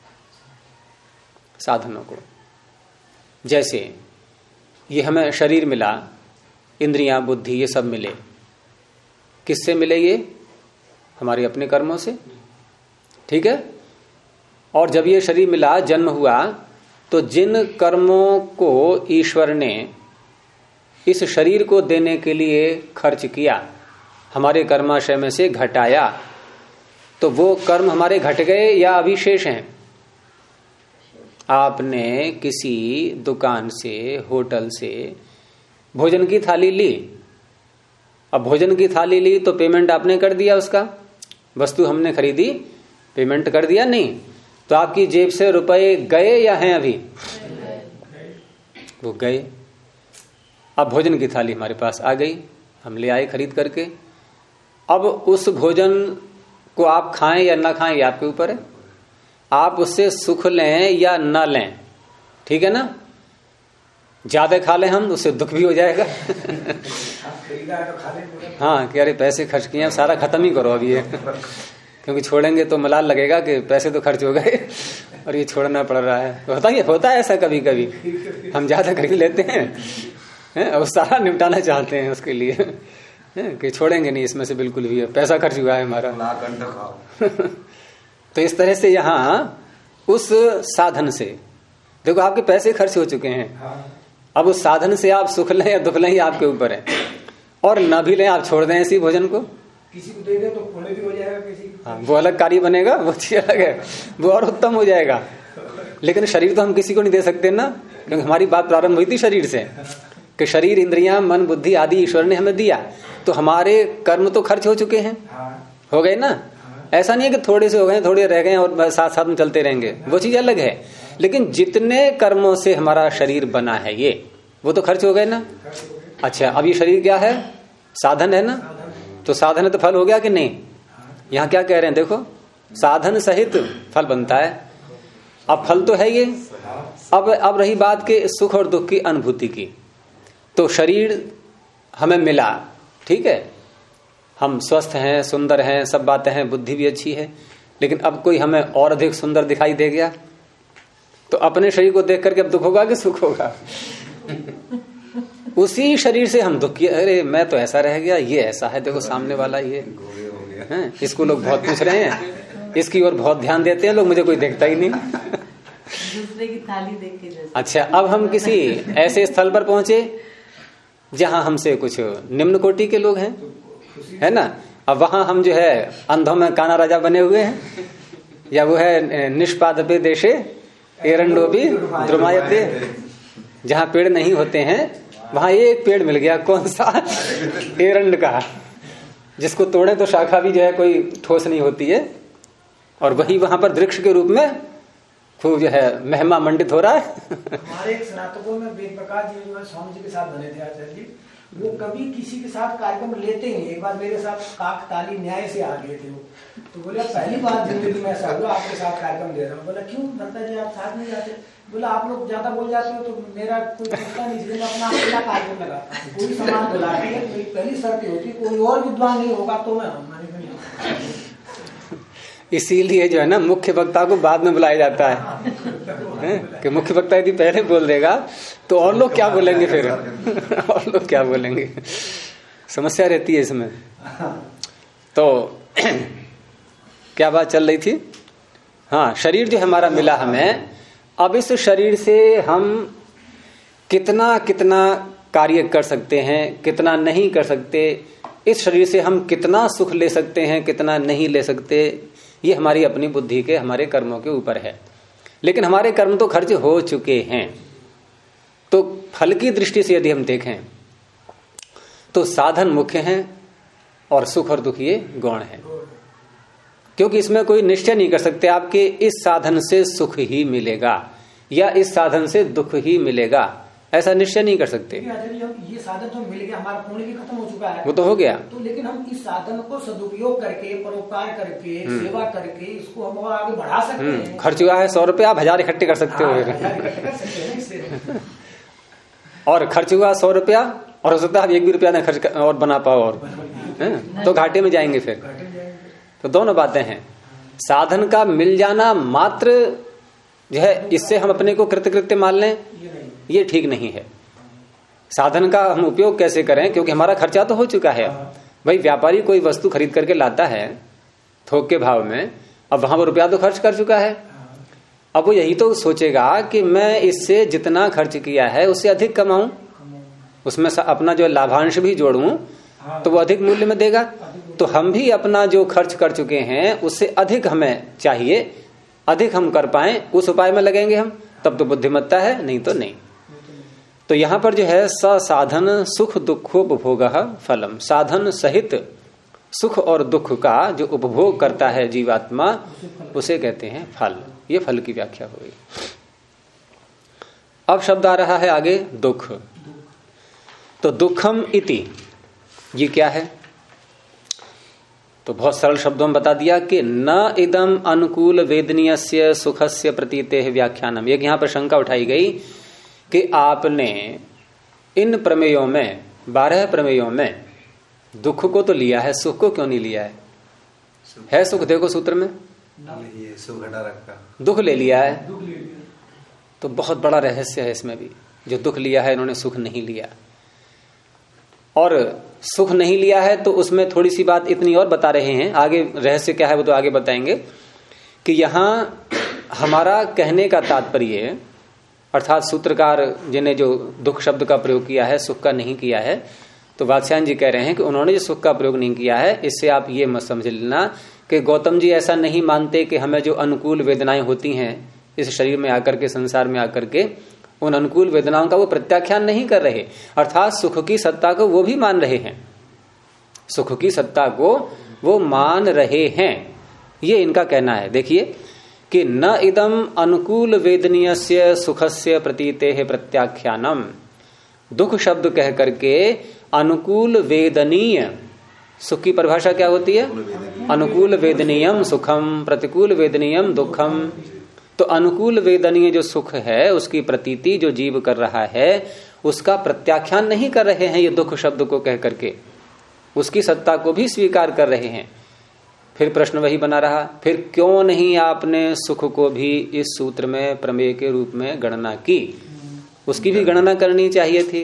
साधनों को। जैसे ये हमें शरीर मिला, इंद्रियां, बुद्धि, ये सब मिले, किससे मिले? ये हमारे अपने कर्मों से, ठीक है। और जब ये शरीर मिला, जन्म हुआ, तो जिन कर्मों को ईश्वर ने इस शरीर को देने के लिए खर्च किया, हमारे कर्माशय में से घटाया, तो वो कर्म हमारे घट गए या अभी शेष हैं? आपने किसी दुकान से, होटल से भोजन की थाली ली, अब भोजन की थाली ली तो पेमेंट आपने कर दिया, उसका वस्तु हमने खरीदी, पेमेंट कर दिया? नहीं। तो आपकी जेब से रुपए गए या हैं अभी? वो गए। अब भोजन की थाली हमारे पास आ गई, हम ले आए खरीद करके। अब उस भोजन को आप खाएं या ना खाएं, ये आपके ऊपर है। आप उससे सुख लें या ना लें, ठीक है ना। ज्यादा खा लें हम, उससे दुख भी हो जाएगा। हाँ, कि अरे पैसे खर्च किए हैं, सारा खत्म ही करो अभी ये, क्योंकि छोड़ेंगे तो मलाल लगेगा कि पैसे तो खर्च हो गए और ये छोड़ना पड़ रहा है। होता है ऐसा कभी कभी, हम ज्यादा खरीद लेते हैं और सारा निपटाना चाहते हैं उसके लिए कि छोड़ेंगे नहीं इसमें से बिल्कुल भी, पैसा खर्च हुआ है हमारा। तो इस तरह से यहाँ उस साधन से, देखो आपके पैसे खर्च हो चुके हैं, अब उस साधन से आप सुख लें या दुख लें, आपके ऊपर है। और न भी लें, आप छोड़ दें इसी भोजन को, किसी को दे दे तो पुण्य भी हो जाएगा, किसी हाँ, वो अलग कार्य बनेगा, वो चीज अलग है, वो और उत्तम हो जाएगा। लेकिन शरीर तो हम किसी को नहीं दे सकते ना, क्योंकि हमारी बात प्रारंभ हुई थी शरीर से, कि शरीर, इंद्रियां, मन, बुद्धि आदि ईश्वर ने हमें दिया, तो हमारे कर्म तो खर्च हो चुके हैं, हो गए ना। ऐसा नहीं है कि थोड़े से हो गए, थोड़े रह गए और साथ साथ में चलते रहेंगे, वो चीज अलग है। लेकिन जितने कर्मों से हमारा शरीर बना है ये, वो तो खर्च हो गए ना। अच्छा, अब ये शरीर क्या है? साधन है ना। तो साधन है तो फल हो गया कि नहीं? यहाँ क्या कह रहे हैं, देखो, साधन सहित फल बनता है। अब फल तो है ये। अब रही बात के सुख और दुख की अनुभूति की, तो शरीर हमें मिला, ठीक है, हम स्वस्थ हैं, सुंदर हैं, सब बातें हैं, बुद्धि भी अच्छी है। लेकिन अब कोई हमें और अधिक सुंदर दिखाई दे गया, तो अपने शरीर को देख करके अब दुख होगा कि सुख होगा? उसी शरीर से हम दुख किए, अरे मैं तो ऐसा रह गया, ये ऐसा है, देखो सामने वाला ये है, इसको लोग बहुत पूछ रहे हैं, इसकी ओर बहुत ध्यान देते हैं लोग, मुझे कोई देखता ही नहीं। दूसरे की थाली देख के जैसे। अच्छा, अब हम किसी ऐसे स्थल पर पहुंचे जहां हमसे कुछ निम्न कोटि के लोग हैं, है ना। अब वहां हम जो है अंधों में काना राजा बने हुए हैं, या वो है निष्पादपे देशे एरंडोबी द्रुमायते, जहां पेड़ नहीं होते हैं वहां एक पेड़ मिल गया, कौन सा? एरंड का, जिसको तोड़े तो शाखा भी जो है कोई ठोस नहीं होती है, और वही वहां पर वृक्ष के रूप में खूब जो है महिमा मंडित हो रहा है। हमारे एक स्नातकों में वेद प्रकाश जी जो है स्वामी जी के साथ बने थे आचार्य जी, वो कभी किसी के साथ कार्यक्रम लेते ही नहीं। एक बार मेरे साथ काक ताली न्याय से आ गए थे वो, तो बोले पहली बार जिंदगी में ऐसा हुआ आपके साथ कार्यक्रम दे रहा हूँ। बोला क्यों भरता जी आप साथ नहीं जाते? बोला आप लोग ज्यादा बोल जाते हो तो मेरा कोई पूछता नहीं, इसलिए मैं अपना अकेला कार्यक्रम लगाता हूँ, कोई सामान बुलाती है, मेरी पहली शर्त होती, कोई और विद्वान नहीं होगा तो मैं इसीलिए जो है ना मुख्य वक्ता को बाद में बुलाया जाता है, कि मुख्य वक्ता यदि पहले बोल देगा तो और लोग क्या बोलेंगे फिर? और लोग क्या बोलेंगे? समस्या रहती है इसमें। तो क्या बात चल रही थी? हाँ, शरीर जो हमारा मिला हमें, अब इस शरीर से हम कितना कितना कार्य कर सकते हैं, कितना नहीं कर सकते, इस शरीर से हम कितना सुख ले सकते हैं, कितना नहीं ले सकते, ये हमारी अपनी बुद्धि के, हमारे कर्मों के ऊपर है। लेकिन हमारे कर्म तो खर्च हो चुके हैं। तो फल की दृष्टि से यदि हम देखें तो साधन मुख्य हैं और सुख और दुख ये गौण है, क्योंकि इसमें कोई निश्चय नहीं कर सकते आपके इस साधन से सुख ही मिलेगा या इस साधन से दुख ही मिलेगा, ऐसा निश्चय नहीं कर सकते। ये साधन तो मिल गया, हमारा पुण्य भी खत्म हो चुका है, वो तो हो गया। तो लेकिन हम इस साधन को सदुपयोग करके, परोपकार करके, सेवा करके इसको हम और आगे बढ़ा सकते हैं। खर्च हुआ है 100 रुपये, आप 1000 इकट्ठे कर सकते हो। और खर्च हुआ 100 रुपया, और हो सकता है आप 1 भी रुपया ना खर्च और बना पाओ, और तो घाटे में जाएंगे फिर। तो दोनों बातें हैं। साधन का मिल जाना मात्र जो है इससे हम अपने को कृतकृत्य मान लें, ये ठीक नहीं है। साधन का हम उपयोग कैसे करें, क्योंकि हमारा खर्चा तो हो चुका है। भाई व्यापारी कोई वस्तु खरीद करके लाता है थोक के भाव में, अब वहां पर रुपया तो खर्च कर चुका है। अब वो यही तो सोचेगा कि मैं इससे जितना खर्च किया है उससे अधिक कमाऊं, उसमें अपना जो लाभांश भी जोड़ूं तो वो अधिक मूल्य में देगा। तो हम भी अपना जो खर्च कर चुके हैं उससे अधिक हमें चाहिए, अधिक हम कर पाए उस उपाय में लगेंगे हम, तब तो बुद्धिमत्ता है, नहीं तो नहीं। तो यहां पर जो है साधन सुख दुखोपभोग फलम, साधन सहित सुख और दुख का जो उपभोग करता है जीवात्मा उसे कहते हैं फल। ये फल की व्याख्या हुई। अब शब्द आ रहा है आगे दुख। तो दुखम इति, ये क्या है? तो बहुत सरल शब्दों में बता दिया कि न इदम अनुकूल वेदनीयस्य सुखस्य प्रतीते व्याख्यानम। एक यहां पर शंका उठाई गई कि आपने इन प्रमेयों में 12 प्रमेयों में दुख को तो लिया है, सुख को क्यों नहीं लिया है सुख देखो सूत्र में ये सुख हटा रखा, दुख ले लिया है। तो बहुत बड़ा रहस्य है इसमें भी, जो दुख लिया है इन्होंने सुख नहीं लिया। और सुख नहीं लिया है तो उसमें थोड़ी सी बात इतनी और बता रहे हैं, आगे रहस्य क्या है वो तो आगे बताएंगे कि यहां हमारा कहने का तात्पर्य, अर्थात सूत्रकार जिन्हें जो दुख शब्द का प्रयोग किया है सुख का नहीं किया है, तो वात्स्यायन जी कह रहे हैं कि उन्होंने जो सुख का प्रयोग नहीं किया है, इससे आप ये मत समझ लेना कि गौतम जी ऐसा नहीं मानते कि हमें जो अनुकूल वेदनाएं होती हैं इस शरीर में आकर के, संसार में आकर के, उन अनुकूल वेदनाओं का वो प्रत्याख्यान नहीं कर रहे, अर्थात सुख की सत्ता को वो भी मान रहे हैं, सुख की सत्ता को वो मान रहे हैं, ये इनका कहना है। देखिए कि न इदम अनुकूल वेदनीयस्य सुखस्य प्रतीतेः प्रत्याख्यानम, दुख शब्द कह करके अनुकूल वेदनीय, सुख की परिभाषा क्या होती है? अनुकूल वेदनीयम सुखम, प्रतिकूल वेदनीयम दुखम। तो अनुकूल वेदनीय जो सुख है उसकी प्रतीति जो जीव कर रहा है उसका प्रत्याख्यान नहीं कर रहे हैं ये दुख शब्द को कह करके, उसकी सत्ता को भी स्वीकार कर रहे हैं। फिर प्रश्न वही बना रहा, फिर क्यों नहीं आपने सुख को भी इस सूत्र में प्रमेय के रूप में गणना की? उसकी भी गणना करनी चाहिए थी।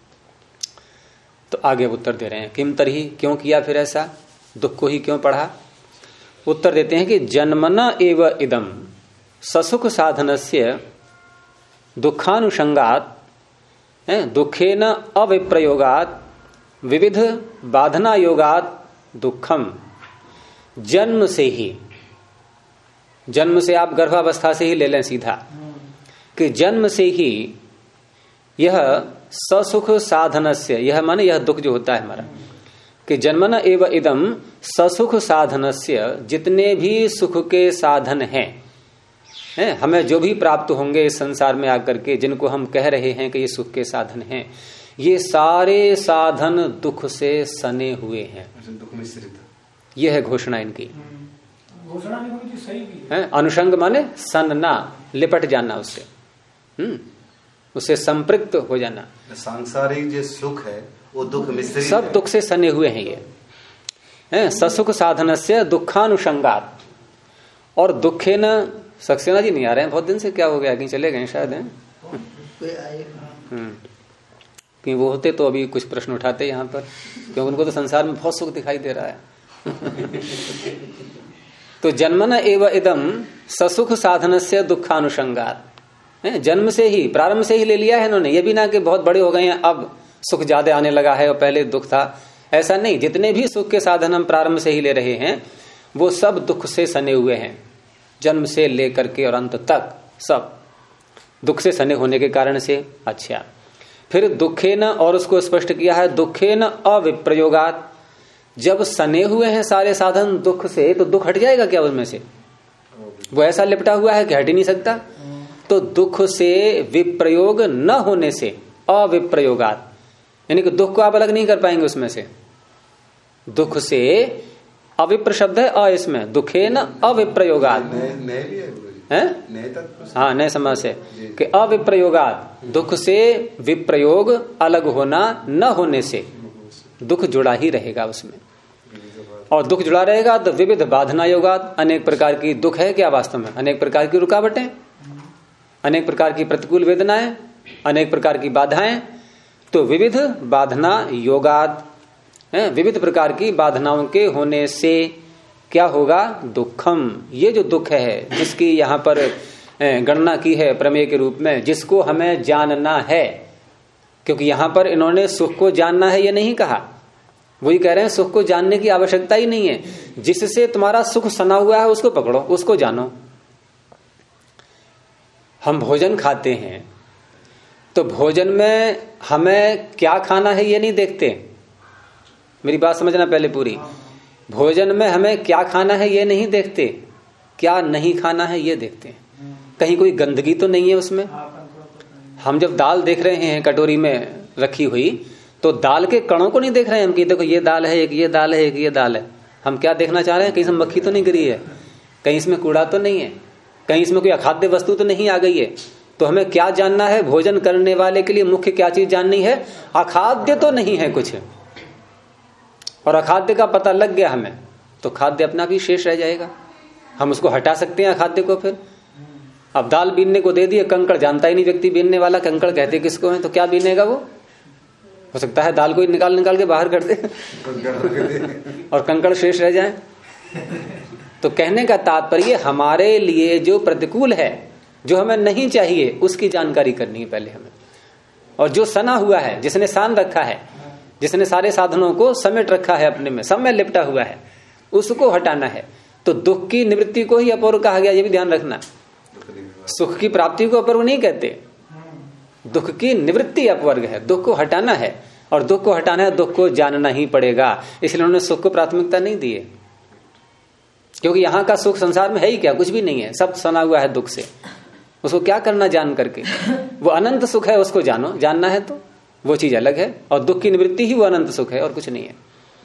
तो आगे उत्तर दे रहे हैं, किम तरही, क्यों किया फिर ऐसा, दुख को ही क्यों पढ़ा? उत्तर देते हैं कि जन्मना एव इदम ससुख साधनस्य दुखानुषंगात दुखेन अविप्रयोगात विविध बाधना योगात दुखम। जन्म से ही, जन्म से आप गर्भावस्था से ही ले लें सीधा कि जन्म से ही यह ससुख साधनस्य, यह माने यह दुख जो होता है हमारा, कि जन्मना एव इदम ससुख साधनस्य, जितने भी सुख के साधन हैं, हमें जो भी प्राप्त होंगे इस संसार में आकर के, जिनको हम कह रहे हैं कि ये सुख के साधन हैं, ये सारे साधन दुख से सने हुए हैं। दुख मिश्रित, ये है घोषणा इनकी। घोषणा भी सही भी है। अनुषंग माने सनना, लिपट जाना उससे, उससे संपृक्त हो जाना। सांसारिक जो सुख है वो दुख मिश्रित, सब दुख से सने हुए हैं ये, है। ससुख साधनस्य दुखानुषंगात, और दुखे न, सक्सेना जी नहीं आ रहे हैं बहुत दिन से, क्या हो गया, कहीं चले गए शायद हैं? कहीं वो होते तो अभी कुछ प्रश्न उठाते यहाँ पर, क्योंकि उनको तो संसार में बहुत सुख दिखाई दे रहा है। तो जन्मना एव इदम ससुख साधनस्य दुखानुषंगात, जन्म से ही, प्रारंभ से ही ले लिया है इन्होंने, ये भी ना कि बहुत बड़े हो गए हैं अब सुख ज्यादा आने लगा है और पहले दुख था, ऐसा नहीं। जितने भी सुख के साधन हम प्रारंभ से ही ले रहे हैं वो सब दुख से सने हुए हैं, जन्म से लेकर के और अंत तक सब दुख से सने होने के कारण से। अच्छा, फिर दुखे न, और उसको स्पष्ट किया है, दुखे न अविप्रयोगात, जब सने हुए हैं सारे साधन दुख से तो दुख हट जाएगा क्या उनमें से? वो ऐसा लिपटा हुआ है कि हट ही नहीं सकता। तो दुख से विप्रयोग न होने से, अविप्रयोगात, यानी कि दुख को आप अलग नहीं कर पाएंगे उसमें से। दुख से अविप्र शब्द है अ इसमें, दुखे न अविप्रयोगात है, हाँ नए समाज से कि अविप्रयोगात, दुख से विप्रयोग अलग होना न होने से दुख जुड़ा ही रहेगा उसमें। और दुख जुड़ा रहेगा तो विविध बाधना योगात, अनेक प्रकार की दुख है क्या वास्तव में, अनेक प्रकार की रुकावटें, अनेक प्रकार की प्रतिकूल वेदनाएं, अनेक प्रकार की बाधाएं। तो विविध बाधना योगात, विविध प्रकार की बाधनाओं के होने से क्या होगा, दुखम। ये जो दुख है जिसकी यहां पर गणना की है प्रमेय के रूप में, जिसको हमें जानना है, क्योंकि यहां पर इन्होंने सुख को जानना है ये नहीं कहा, वही कह रहे हैं सुख को जानने की आवश्यकता ही नहीं है, जिससे तुम्हारा सुख सना हुआ है उसको पकड़ो, उसको जानो। हम भोजन खाते हैं तो भोजन में हमें क्या खाना है ये नहीं देखते, मेरी बात समझना पहले पूरी। भोजन में हमें क्या खाना है ये नहीं देखते, क्या नहीं खाना है ये देखते हैं। कहीं कोई गंदगी तो नहीं है उसमें। हम जब दाल देख रहे हैं कटोरी में रखी हुई, तो दाल के कणों को नहीं देख रहे हैं हम कि देखो ये दाल है, एक ये दाल है, एक ये दाल है। हम क्या देखना चाह रहे हैं, कहीं इसमें मक्खी तो नहीं गिरी है, कहीं इसमें कूड़ा तो नहीं है, कहीं इसमें कोई अखाद्य वस्तु तो नहीं आ गई है। तो हमें क्या जानना है, भोजन करने वाले के लिए मुख्य क्या चीज जाननी है, अखाद्य तो नहीं है कुछ। और अखाद्य का पता लग गया हमें, तो खाद्य अपना भी शेष रह जाएगा, हम उसको हटा सकते हैं अखाद्य को। फिर अब दाल बीनने को दे दिए, कंकड़ जानता ही नहीं व्यक्ति बीनने वाला, कंकड़ कहते किसको है, तो क्या बीनेगा वो, हो सकता है दाल को निकाल के बाहर कर दे और कंकड़ शेष रह जाए। तो कहने का तात्पर्य हमारे लिए जो प्रतिकूल है, जो हमें नहीं चाहिए, उसकी जानकारी करनी है पहले हमें। और जो सना हुआ है, जिसने सान रखा है, जिसने सारे साधनों को समेट रखा है, अपने में सब में लिपटा हुआ है, उसको हटाना है। तो दुख की निवृत्ति को ही अपूर्व कहा गया, ये भी ध्यान रखना। सुख की प्राप्ति को अपूर्व नहीं कहते, दुख की निवृत्ति अपवर्ग है, दुख को हटाना है। और दुख को हटाना है, दुख को जानना ही पड़ेगा। इसलिए उन्होंने सुख को प्राथमिकता नहीं दी है, क्योंकि यहां का सुख संसार में है ही क्या, कुछ भी नहीं है, सब सना हुआ है दुख से। उसको क्या करना जान करके, वो अनंत सुख है, उसको जानो, जानना है तो वो चीज अलग है। और दुख की निवृत्ति ही वो अनंत सुख है, और कुछ नहीं है।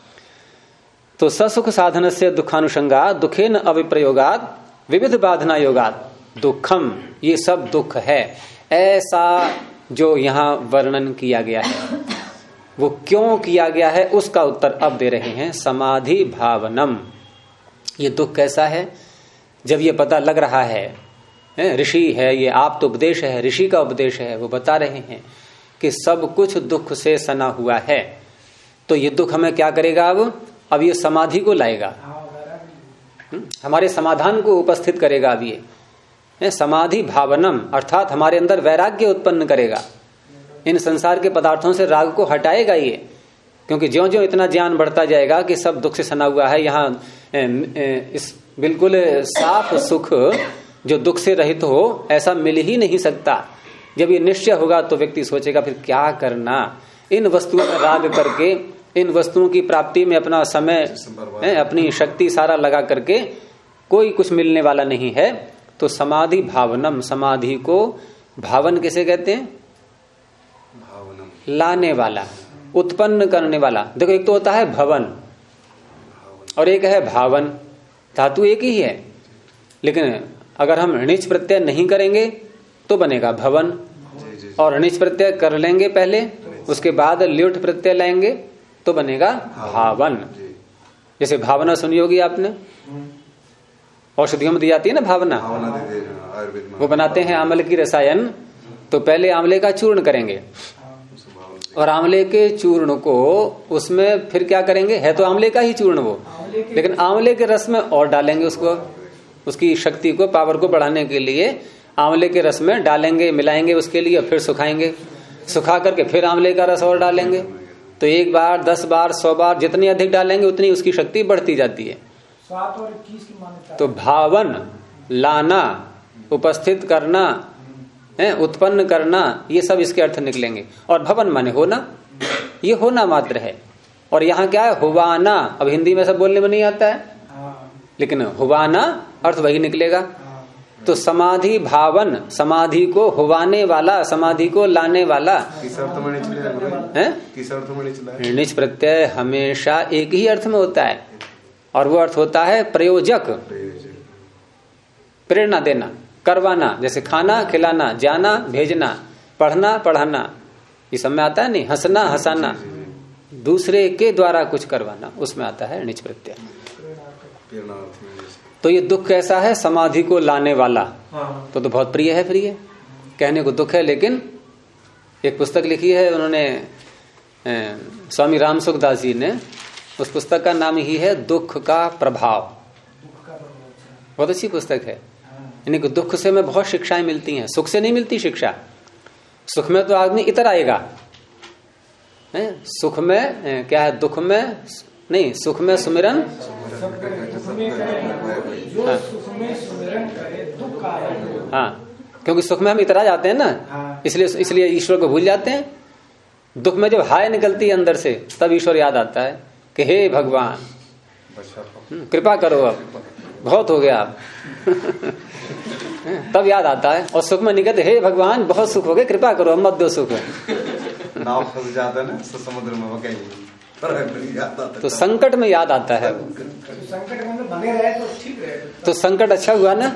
तो ससुख साधन से दुखानुषंगा दुखेन अविप्रयोगात विविध बाधना योगात दुखम, ये सब दुख है। ऐसा जो यहां वर्णन किया गया है, वो क्यों किया गया है, उसका उत्तर अब दे रहे हैं। समाधि भावनम, ये दुख कैसा है, जब ये पता लग रहा है, ऋषि है ये, आप तो उपदेश है, ऋषि का उपदेश है, वो बता रहे हैं कि सब कुछ दुख से सना हुआ है। तो ये दुख हमें क्या करेगा, अब ये समाधि को लाएगा, हमारे समाधान को उपस्थित करेगा। अब ये समाधि भावनम अर्थात हमारे अंदर वैराग्य उत्पन्न करेगा, इन संसार के पदार्थों से राग को हटाएगा ये। क्योंकि ज्यों ज्यों इतना ज्ञान बढ़ता जाएगा कि सब दुख से सना हुआ है, यहाँ इस बिल्कुल साफ सुख जो दुख से रहित हो, ऐसा मिल ही नहीं सकता। जब ये निश्चय होगा तो व्यक्ति सोचेगा फिर क्या करना, इन वस्तुओं में राग करके, इन वस्तुओं की प्राप्ति में अपना समय, अपनी शक्ति सारा लगा करके कोई कुछ मिलने वाला नहीं है। तो समाधि भावनम, समाधि को भावन किसे कहते हैं, लाने वाला, उत्पन्न करने वाला। देखो एक तो होता है भवन और एक है भावन, धातु एक ही है, लेकिन अगर हम णिच प्रत्यय नहीं करेंगे तो बनेगा भवन, और णिच प्रत्यय कर लेंगे पहले, उसके बाद ल्युट प्रत्यय लाएंगे तो बनेगा भावन। जैसे भावना सुनी होगी आपने, औषधियों में दी जाती है ना भावना, वो बनाते हैं आंवले की रसायन। तो पहले आंवले का चूर्ण करेंगे, और आंवले के चूर्ण को उसमें फिर क्या करेंगे, है तो आंवले का ही चूर्ण वो, लेकिन आंवले के रस में और डालेंगे उसको, उसकी शक्ति को, पावर को बढ़ाने के लिए आंवले के रस में डालेंगे, मिलाएंगे उसके लिए, फिर सुखाएंगे, सुखा करके फिर आंवले का रस और डालेंगे। तो एक बार, 10 बार, 100 बार, जितनी अधिक डालेंगे उतनी उसकी शक्ति बढ़ती जाती है। तो भावन, लाना, उपस्थित करना, उत्पन्न करना, ये सब इसके अर्थ निकलेंगे। और भवन माने होना, ये होना मात्र है। और यहाँ क्या है, हुवाना। अब हिंदी में सब बोलने में नहीं आता है, लेकिन हुवाना अर्थ वही निकलेगा। तो समाधि भावन, समाधि को हुवाने वाला, समाधि को लाने वाला। णिच प्रत्यय हमेशा एक ही अर्थ में होता है, और वो अर्थ होता है प्रयोजक, प्रेरणा देना, करवाना। जैसे खाना, खिलाना, जाना, भेजना, पढ़ना, पढ़ाना, ये सब में आता है नहीं, हंसना, हंसाना, दूसरे के द्वारा कुछ करवाना, उसमें आता है णिच प्रत्यय। तो ये दुख कैसा है? समाधि को लाने वाला। तो बहुत प्रिय है। फिर ये कहने को दुख है, लेकिन एक पुस्तक लिखी है उन्होंने, स्वामी राम सुखदास जी ने, उस पुस्तक का नाम ही है दुख का प्रभाव। बहुत अच्छी पुस्तक है। यानी कि दुख से हमें बहुत शिक्षाएं मिलती हैं, सुख से नहीं मिलती शिक्षा। सुख में तो आदमी इतर आएगा, सुख में क्या है, दुख में नहीं, सुख में सुमिरन, हाँ, क्योंकि सुख में हम इतरा जाते हैं ना, इसलिए ईश्वर को भूल जाते हैं। दुख में जब हाय निकलती है अंदर से, तब ईश्वर याद आता है कि हे भगवान कृपा करो, अब बहुत हो गया अब तब याद आता है। और सुख में निकलते, हे भगवान बहुत सुख हो गए, कृपा करो, अब मत दो सुख। नाव फंस जाता है ना समुद्र में, वो तो संकट में याद आता है। संकट में बने रहे तो ठीक रहे। तो संकट अच्छा हुआ ना,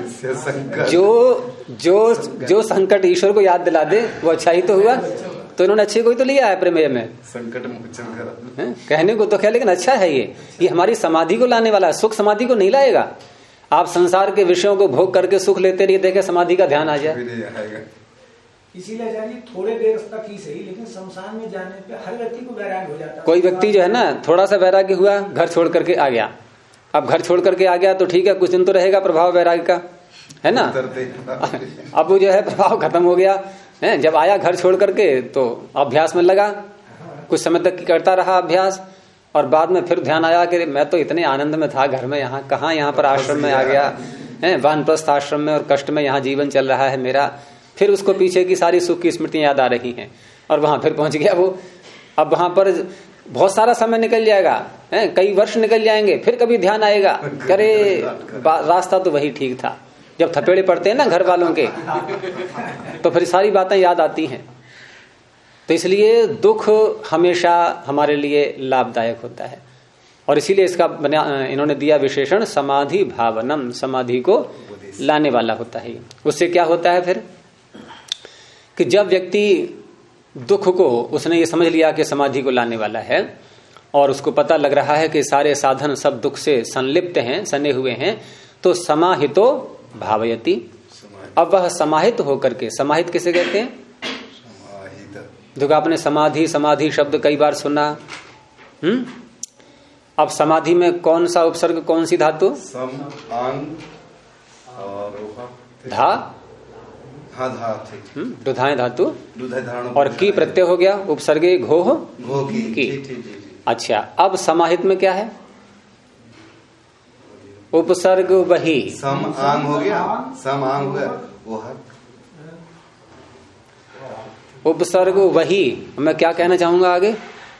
जो संकट ईश्वर को याद दिला दे वो अच्छा ही तो हुआ। तो इन्होंने अच्छे को ही तो लिया है प्रमेय में। संकट में कहने को तो क्या, लेकिन अच्छा है ये हमारी समाधि को लाने वाला है। सुख समाधि को नहीं लाएगा। आप संसार के विषयों को भोग करके सुख लेते रहिए, देखे समाधि का ध्यान आ जाए। इसीलिए जानिए थोड़े देर तक ही सही, लेकिन शमशान में जाने पे हर व्यक्ति को वैराग्य हो जाता है। कोई व्यक्ति जो है ना, थोड़ा सा वैराग्य हुआ, घर छोड़ करके आ गया। अब घर छोड़ करके आ गया तो ठीक है, कुछ दिन तो रहेगा प्रभाव वैराग्य का, है ना। अब वो जो है प्रभाव खत्म हो गया है। जब आया घर छोड़ करके तो अभ्यास में लगा, कुछ समय तक करता रहा अभ्यास, और बाद में फिर ध्यान आया कि मैं तो इतने आनंद में था घर में, यहाँ कहाँ, यहाँ पर आश्रम में आ गया है, वानप्रस्थ आश्रम में, और कष्ट में यहाँ जीवन चल रहा है मेरा। फिर उसको पीछे की सारी सुख की स्मृतियां याद आ रही हैं, और वहां फिर पहुंच गया वो। अब वहां पर बहुत सारा समय निकल जाएगा, कई वर्ष निकल जाएंगे, फिर कभी ध्यान आएगा, करे रास्ता तो वही ठीक था। जब थपेड़े पड़ते हैं ना घर वालों के, तो फिर सारी बातें याद आती हैं। तो इसलिए दुख हमेशा हमारे लिए लाभदायक होता है, और इसीलिए इसका इन्होंने दिया विशेषण समाधि भावनम, समाधि को लाने वाला होता है। उससे क्या होता है फिर कि जब व्यक्ति दुख को, उसने ये समझ लिया कि समाधि को लाने वाला है, और उसको पता लग रहा है कि सारे साधन सब दुख से संलिप्त हैं, सने हुए हैं, तो समाहितो भावयति। अब वह समाहित होकर के, समाहित किसे कहते हैं? देखो आपने समाधि समाधि शब्द कई बार सुना। अब समाधि में कौन सा उपसर्ग, कौन सी धातु? सम, आंग और धा, हाँ धा, दुधाएं धातु, दुधाएं और की प्रत्यय हो गया, उपसर्गे घोह की। अच्छा, अब समाहित में क्या है? उपसर्ग वही, सम आंग हो गया, सम आंग हो गया, वो है उपसर्ग वही। मैं क्या कहना चाहूंगा आगे,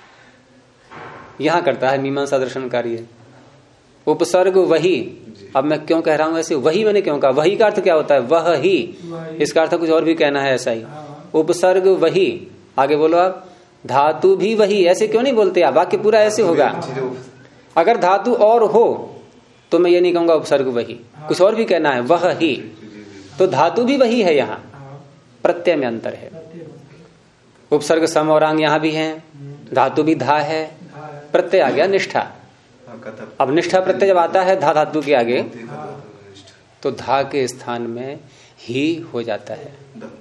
यहां करता है मीमांसा दर्शन कार्य, उपसर्ग वही। अब मैं क्यों कह रहा हूं ऐसे, वही मैंने क्यों कहा? वही का अर्थ क्या होता है? वह ही, इसका अर्थ कुछ और भी कहना है, ऐसा ही। उपसर्ग वही, आगे बोलो आप, धातु भी वही, ऐसे क्यों नहीं बोलते आप? वाक्य पूरा ऐसे होगा। अगर धातु और हो तो मैं ये नहीं कहूंगा उपसर्ग वही, कुछ और भी कहना है, वह ही। तो धातु भी वही है, यहाँ प्रत्यय में अंतर है। उपसर्ग सम और आंग यहाँ भी है, धातु भी धा है, प्रत्यय आ गया निष्ठा। अब निष्ठा प्रत्यय जब आता है धा धातु के आगे, तो धा के स्थान में ही हो जाता है।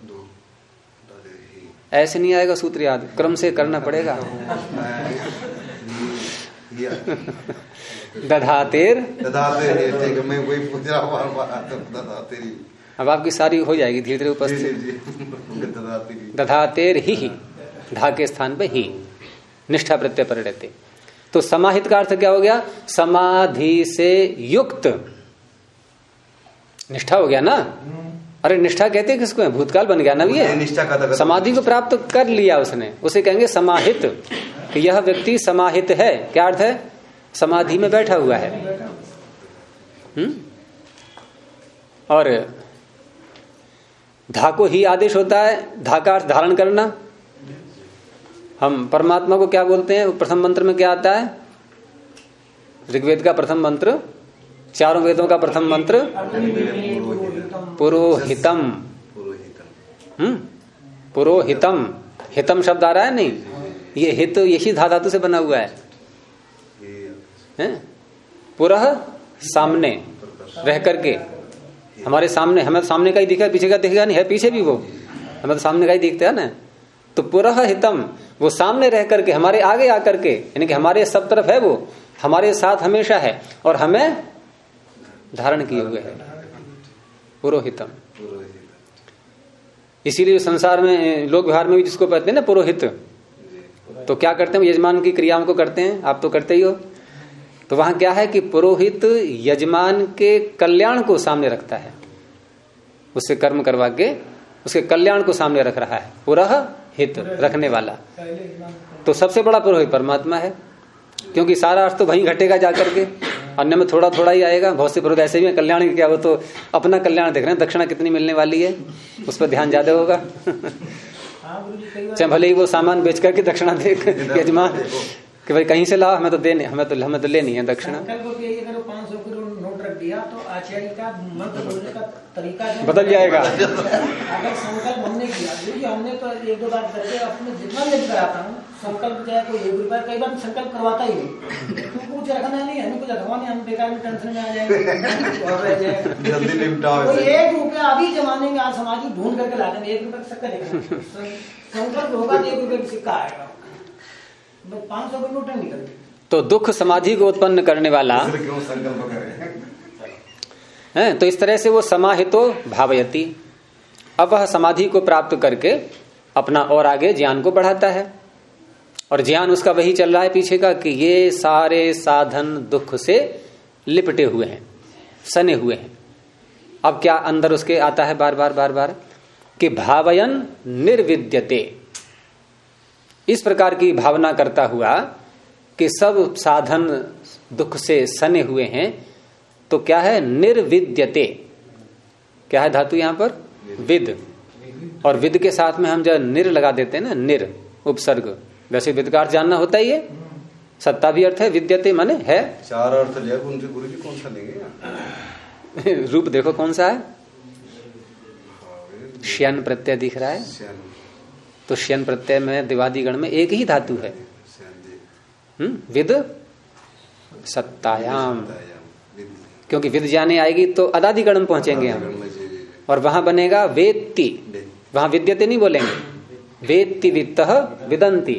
ऐसे नहीं आएगा सूत्र याद, क्रम से करना पड़ेगा। दधातेर, मैं वही पूछ रहा हूं। अब आपकी सारी हो जाएगी धीरे धीरे उपस्थित। दधातेर ही, धा के स्थान पे ही, निष्ठा प्रत्यय पर रहते। तो समाहित का अर्थ क्या हो गया? समाधि से युक्त, निष्ठा हो गया ना। अरे निष्ठा कहते किसको है? भूतकाल बन गया ना ये, समाधि को प्राप्त कर लिया उसने, उसे कहेंगे समाहित। कि यह व्यक्ति समाहित है, क्या अर्थ है? समाधि में बैठा हुआ है। और धा को ही आदेश होता है, धा का अर्थ धारण करना। हम परमात्मा को क्या बोलते हैं? प्रथम मंत्र में क्या आता है? ऋग्वेद का प्रथम मंत्र, चारों वेदों का प्रथम मंत्र, पुरोहितम। पुरोहितम, हितम शब्द आ रहा है नहीं, ये हित यही धा धातु से बना हुआ है। पुरह सामने रह करके, हमारे सामने, हमें सामने का ही दिखा, पीछे का दिखेगा नहीं, है पीछे भी वो, हमें तो सामने का ही दिखता है ना। तो पुरः हितम, वो सामने रह करके, हमारे आगे आकर के, यानी कि हमारे सब तरफ है वो, हमारे साथ हमेशा है और हमें धारण किए हुए है, पुरोहितम। इसीलिए संसार में, लोक व्यवहार में भी जिसको कहते हैं ना पुरोहित, तो क्या करते हैं, यजमान की क्रियाओं को करते हैं, आप तो करते ही हो। तो वहां क्या है कि पुरोहित यजमान के कल्याण को सामने रखता है, उससे कर्म करवा के उसके कल्याण को सामने रख रहा है, पुरोहित रखने वाला। तो सबसे बड़ा पुरोहित परमात्मा है, क्योंकि सारा अर्थ तो वहीं घटेगा जाकर के, अन्य में थोड़ा थोड़ा ही आएगा। बहुत से पुरोहित ऐसे भी कल्याण क्या, वो तो अपना कल्याण देख रहे हैं, दक्षिणा कितनी मिलने वाली है उस पर ध्यान ज्यादा होगा। चाहे भले ही वो सामान बेच करके दक्षिणा दे यजमान कि भाई कहीं से लाओ, हमें तो लेनी है दक्षिणा। 500 किलो नोट रख दिया तो आचार्य का मंत्र बोलने का तरीका बदल जाएगा। अगर संकल्प हमने किया, क्योंकि हमने तो 1-2 बार करके अपने जितना भी कराता हूँ, संकल्प चाहे कोई 1 रुपया, कई बार संकल्प करवाता ही नहीं, कुछ रखना नहीं, हमें कुछ रखवा नहीं, हम बेकार में टेंशन में आ जाएंगे, जल्दी निपटाओ। तो 1 रुपया अभी जमाने में आज समाज ढूंढ करके लाते हैं, 1 रुपये का सिक्का संकल्प होगा तो 1 रुपये का सिक्का आएगा, 500 के नोट निकलते। तो दुख समाधि को उत्पन्न करने वाला क्यों संकल्प करें है। तो इस तरह से वो समाहितो भावयति, अब वह समाधि को प्राप्त करके अपना और आगे ज्ञान को बढ़ाता है, और ज्ञान उसका वही चल रहा है पीछे का कि ये सारे साधन दुख से लिपटे हुए हैं, सने हुए हैं। अब क्या अंदर उसके आता है बार बार कि भावयन निर्विद्यते, इस प्रकार की भावना करता हुआ कि सब साधन दुख से सने हुए हैं, तो क्या है निर्विद्यते, क्या है धातु यहां पर विद, और विद के साथ में हम जब निर लगा देते हैं ना, निर उपसर्ग, वैसे विद का अर्थ जानना होता ही है, सत्ता भी अर्थ है, विद्यते माने है। 4 अर्थ लिया, उनसे गुरु जी कौन सा लेंगे? रूप देखो कौन सा है, श्यन प्रत्यय दिख रहा है, तो श्यन प्रत्यय में दिवादिगण में एक ही धातु है, विद सत्तायाम, क्योंकि विद जाने आएगी तो अदादिगण में पहुंचेंगे हम, और वहां बनेगा वेत्ति, वहां विद्यते नहीं बोलेंगे, वेत्ति वित्तः विदन्ति,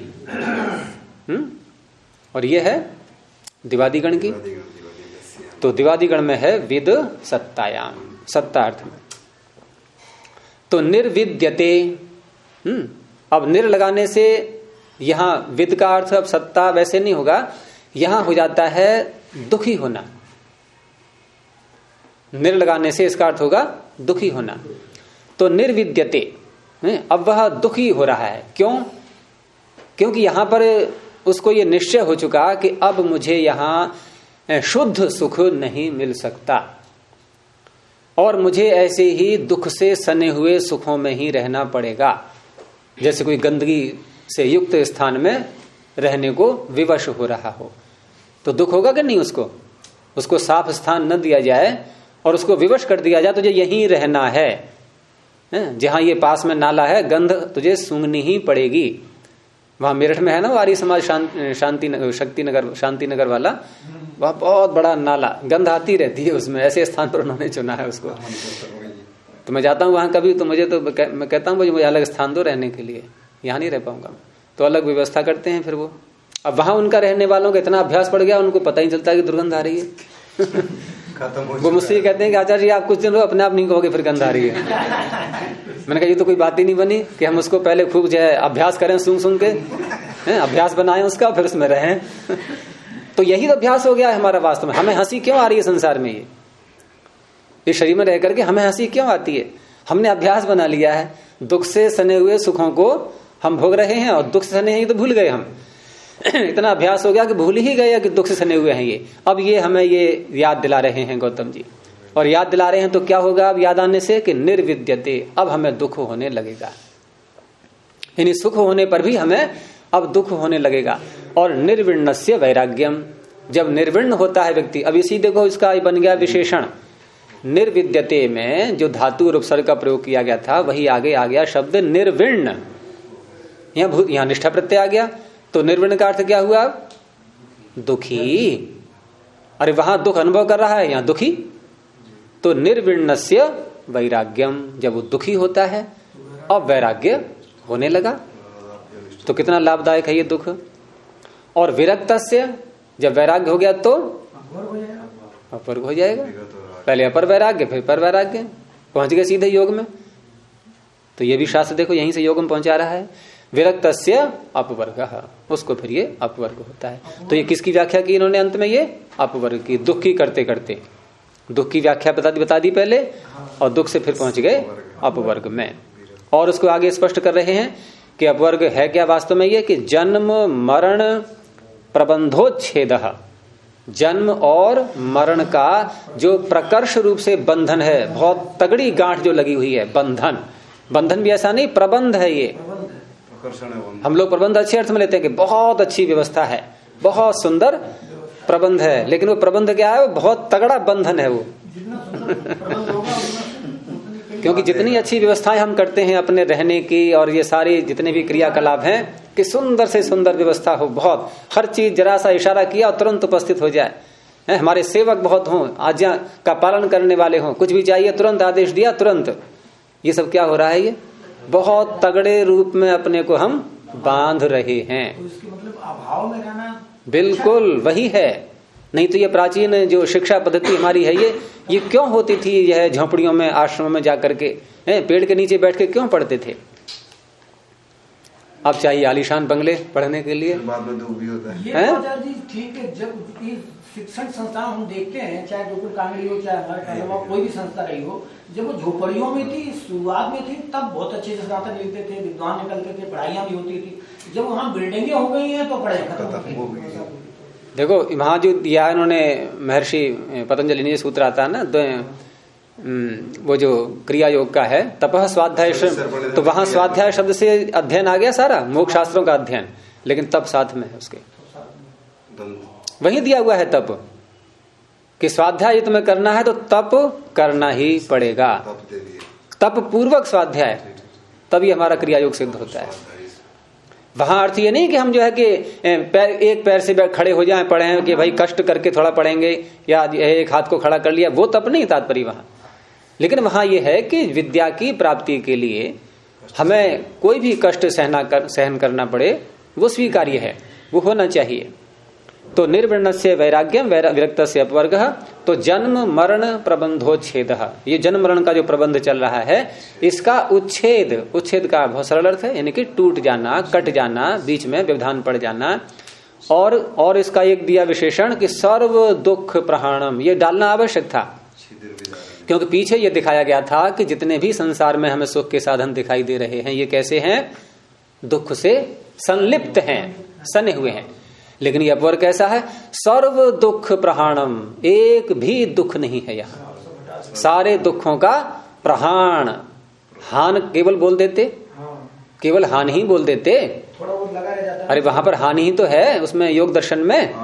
और ये है दिवादिगण की। तो दिवादिगण में है विद सत्तायाम, सत्ता अर्थ में। तो निर्विद्यते, अब निर लगाने से यहां विद का अर्थ अब सत्ता वैसे नहीं होगा, यहां हो जाता है दुखी होना, निर लगाने से इसका अर्थ होगा दुखी होना। तो निर्विद्यते, अब वह दुखी हो रहा है, क्यों? क्योंकि यहां पर उसको ये निश्चय हो चुका कि अब मुझे यहां शुद्ध सुख नहीं मिल सकता, और मुझे ऐसे ही दुख से सने हुए सुखों में ही रहना पड़ेगा, जैसे कोई गंदगी से युक्त स्थान में रहने को विवश हो रहा हो। तो दुख होगा कि नहीं? उसको साफ स्थान न दिया जाए और उसको विवश कर दिया जाए, तुझे यहीं रहना है, जहां ये पास में नाला है, गंध तुझे सूंघनी ही पड़ेगी। वहां मेरठ में है ना, आर्य समाज शांतिनगर वाला, वहां बहुत बड़ा नाला, गंध आती रहती है उसमें, ऐसे स्थान पर उन्होंने चुना है उसको। तो मैं जाता हूँ वहां कभी, तो मैं कहता हूँ मुझे अलग स्थान दो रहने के लिए, यहाँ नहीं रह पाऊंगा, तो अलग व्यवस्था करते हैं फिर वो। अब वहां उनका रहने वालों का इतना अभ्यास पड़ गया, उनको पता ही चलता कि दुर्गंध आ रही है। वो मुझसे कहते हैं कि आचार्य जी आप कुछ दिन रहो, अपने आप नहीं कहोगे फिर गंध आ रही है। मैंने कहा ये तो कोई बात ही नहीं बनी कि हम उसको पहले खूब जो है अभ्यास करें, सुन के अभ्यास बनाएं उसका, फिर उसमें रहें। तो यही तो अभ्यास हो गया है हमारा वास्तव में। हमें हंसी क्यों आ रही है संसार में? ये शरीर में रह करके हमें हंसी क्यों आती है? हमने अभ्यास बना लिया है, दुख से सने हुए सुखों को हम भोग रहे हैं, और दुख से सने हैं तो भूल गए हम। इतना अभ्यास हो गया कि भूल ही गए कि दुख से सने हुए हैं ये। अब ये हमें ये याद दिला रहे हैं गौतम जी, और याद दिला रहे हैं तो क्या होगा अब याद आने से कि निर्विद्यते, अब हमें दुख होने लगेगा, यानी सुख होने पर भी हमें अब दुख होने लगेगा। और निर्विण्णस्य वैराग्यम, जब निर्विण्ण होता है व्यक्ति, अब इसी देखो इसका बन गया विशेषण, निर्विद्यते में जो धातु और उपसर्ग का प्रयोग किया गया था वही आगे आ गया शब्द निर्विण्ण, यहाँ निष्ठा प्रत्यय आ गया। तो निर्विण्ण का अर्थ क्या हुआ? दुखी। अरे वहां दुख अनुभव कर रहा है, यहां दुखी। तो निर्विण्णस्य वैराग्यम, जब वो दुखी होता है अब वैराग्य होने लगा, तो कितना लाभदायक है ये दुख। और विरक्तस्य, जब वैराग्य हो गया तो अपर्ग हो जाएगा। पहले अपर वैराग्य फिर पर वैराग्य, पहुंच गए सीधे योग में। तो ये भी शास्त्र देखो यहीं से योग में पहुंचा रहा है। विरक्तस्य अपवर्ग, उसको फिर ये अपवर्ग होता है। तो ये किसकी व्याख्या की इन्होंने अंत में? ये अपवर्ग की, दुख की करते करते दुख की व्याख्या बता दी पहले, और दुख से फिर पहुंच गए अपवर्ग में। और उसको आगे स्पष्ट कर रहे हैं कि अपवर्ग है क्या वास्तव में? ये कि जन्म मरण प्रबंधोच्छेद, जन्म और मरण का जो प्रकर्ष रूप से बंधन है, बहुत तगड़ी गांठ जो लगी हुई है, बंधन। बंधन भी ऐसा नहीं, प्रबंध है ये। हम लोग प्रबंध अच्छे अर्थ में लेते हैं कि बहुत अच्छी व्यवस्था है, बहुत सुंदर प्रबंध है, लेकिन वो प्रबंध क्या है? वो बहुत तगड़ा बंधन है वो। क्योंकि जितनी अच्छी व्यवस्थाएं हम करते हैं अपने रहने की, और ये सारी जितने भी क्रियाकलाप हैं कि सुंदर से सुंदर व्यवस्था हो, बहुत हर चीज जरा सा इशारा किया और तुरंत उपस्थित हो जाए, हमारे सेवक बहुत हों, आज्ञा का पालन करने वाले हों, कुछ भी चाहिए तुरंत आदेश दिया तुरंत। ये सब क्या हो रहा है? ये बहुत तगड़े रूप में अपने को हम बांध रहे हैं। तो इसके मतलब अभाव में रहना बिल्कुल वही है। नहीं तो ये प्राचीन जो शिक्षा पद्धति हमारी है, ये क्यों होती थी? यह झोपड़ियों में, आश्रमों में जाकर के पेड़ के नीचे बैठ के क्यों पढ़ते थे? अब चाहिए आलीशान बंगले पढ़ने के लिए। बाद में दुख भी होता है। ये आचार्य जी ठीक है, जब ये शिक्षण संस्थान हम देखते हैं, चाहे गोकुल कांगड़ी हो, चाहे हमारे कहलवा कोई भी संस्था रही हो, जब वो झोपड़ियों में थी, शुरुआत में थी, तब बहुत अच्छे से स्नातक लिखते थे, विद्वान निकलते थे, पढ़ाइयाँ भी होती थी। जब वहाँ बिल्डिंगे हो गई हैं तो पढ़ाई खत्म हो गई। देखो वहां जो दिया इन्होंने, महर्षि पतंजलि ने सूत्र आता है ना, वो जो क्रिया योग का है, तपः स्वाध्याय, तो वहां स्वाध्याय शब्द से अध्ययन आ गया सारा, मोक्ष शास्त्रों का अध्ययन, लेकिन तप साथ में है उसके, वही दिया हुआ है तप, कि स्वाध्याय तुम्हें करना है तो तप करना ही पड़ेगा, तप पूर्वक स्वाध्याय, तभी हमारा क्रिया योग सिद्ध होता है। वहां अर्थ ये नहीं कि हम जो है कि एक पैर से खड़े हो जाएं, पढ़े कि भाई कष्ट करके थोड़ा पढ़ेंगे, या एक हाथ को खड़ा कर लिया, वो तप नहीं तात्पर्य वहां। लेकिन वहां ये है कि विद्या की प्राप्ति के लिए हमें कोई भी कष्ट सहन करना पड़े, वो स्वीकार्य है, वो होना चाहिए। तो निर्विण्णस्य वैराग्यम विरक्तस्य अपवर्गः, तो जन्म मरण प्रबंधोच्छेद, ये जन्म मरण का जो प्रबंध चल रहा है, इसका उच्छेद, उच्छेद का बहुत सरल अर्थ है, यानी कि टूट जाना, कट जाना, बीच में व्यवधान पड़ जाना। और इसका एक दिया विशेषण कि सर्व दुख प्रहाणम, ये डालना आवश्यक था, क्योंकि पीछे ये दिखाया गया था कि जितने भी संसार में हमें सुख के साधन दिखाई दे रहे हैं, ये कैसे हैं? दुख से संलिप्त हैं, सने हुए हैं। लेकिन ये अपवर्ग कैसा है? सर्व दुख प्रहाणम, एक भी दुख नहीं है यहाँ, सारे दुखों का प्रहाण, हान केवल बोल देते, केवल हान ही बोल देते, अरे वहां पर हानि ही तो है उसमें, योग दर्शन में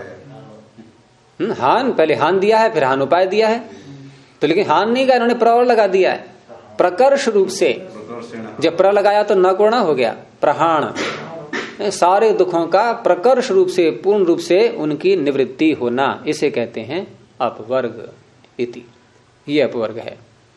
हान, पहले हान दिया है फिर हान उपाय दिया है, तो लेकिन हान नहीं कहा इन्होंने, प्र और लगा दिया है, प्रकर्ष रूप से। जब प्र लगाया तो न कोणा हो गया, प्रहाण, सारे दुखों का प्रकर्ष रूप से, पूर्ण रूप से उनकी निवृत्ति होना, इसे कहते हैं अपवर्ग इति। ये अपवर्ग है।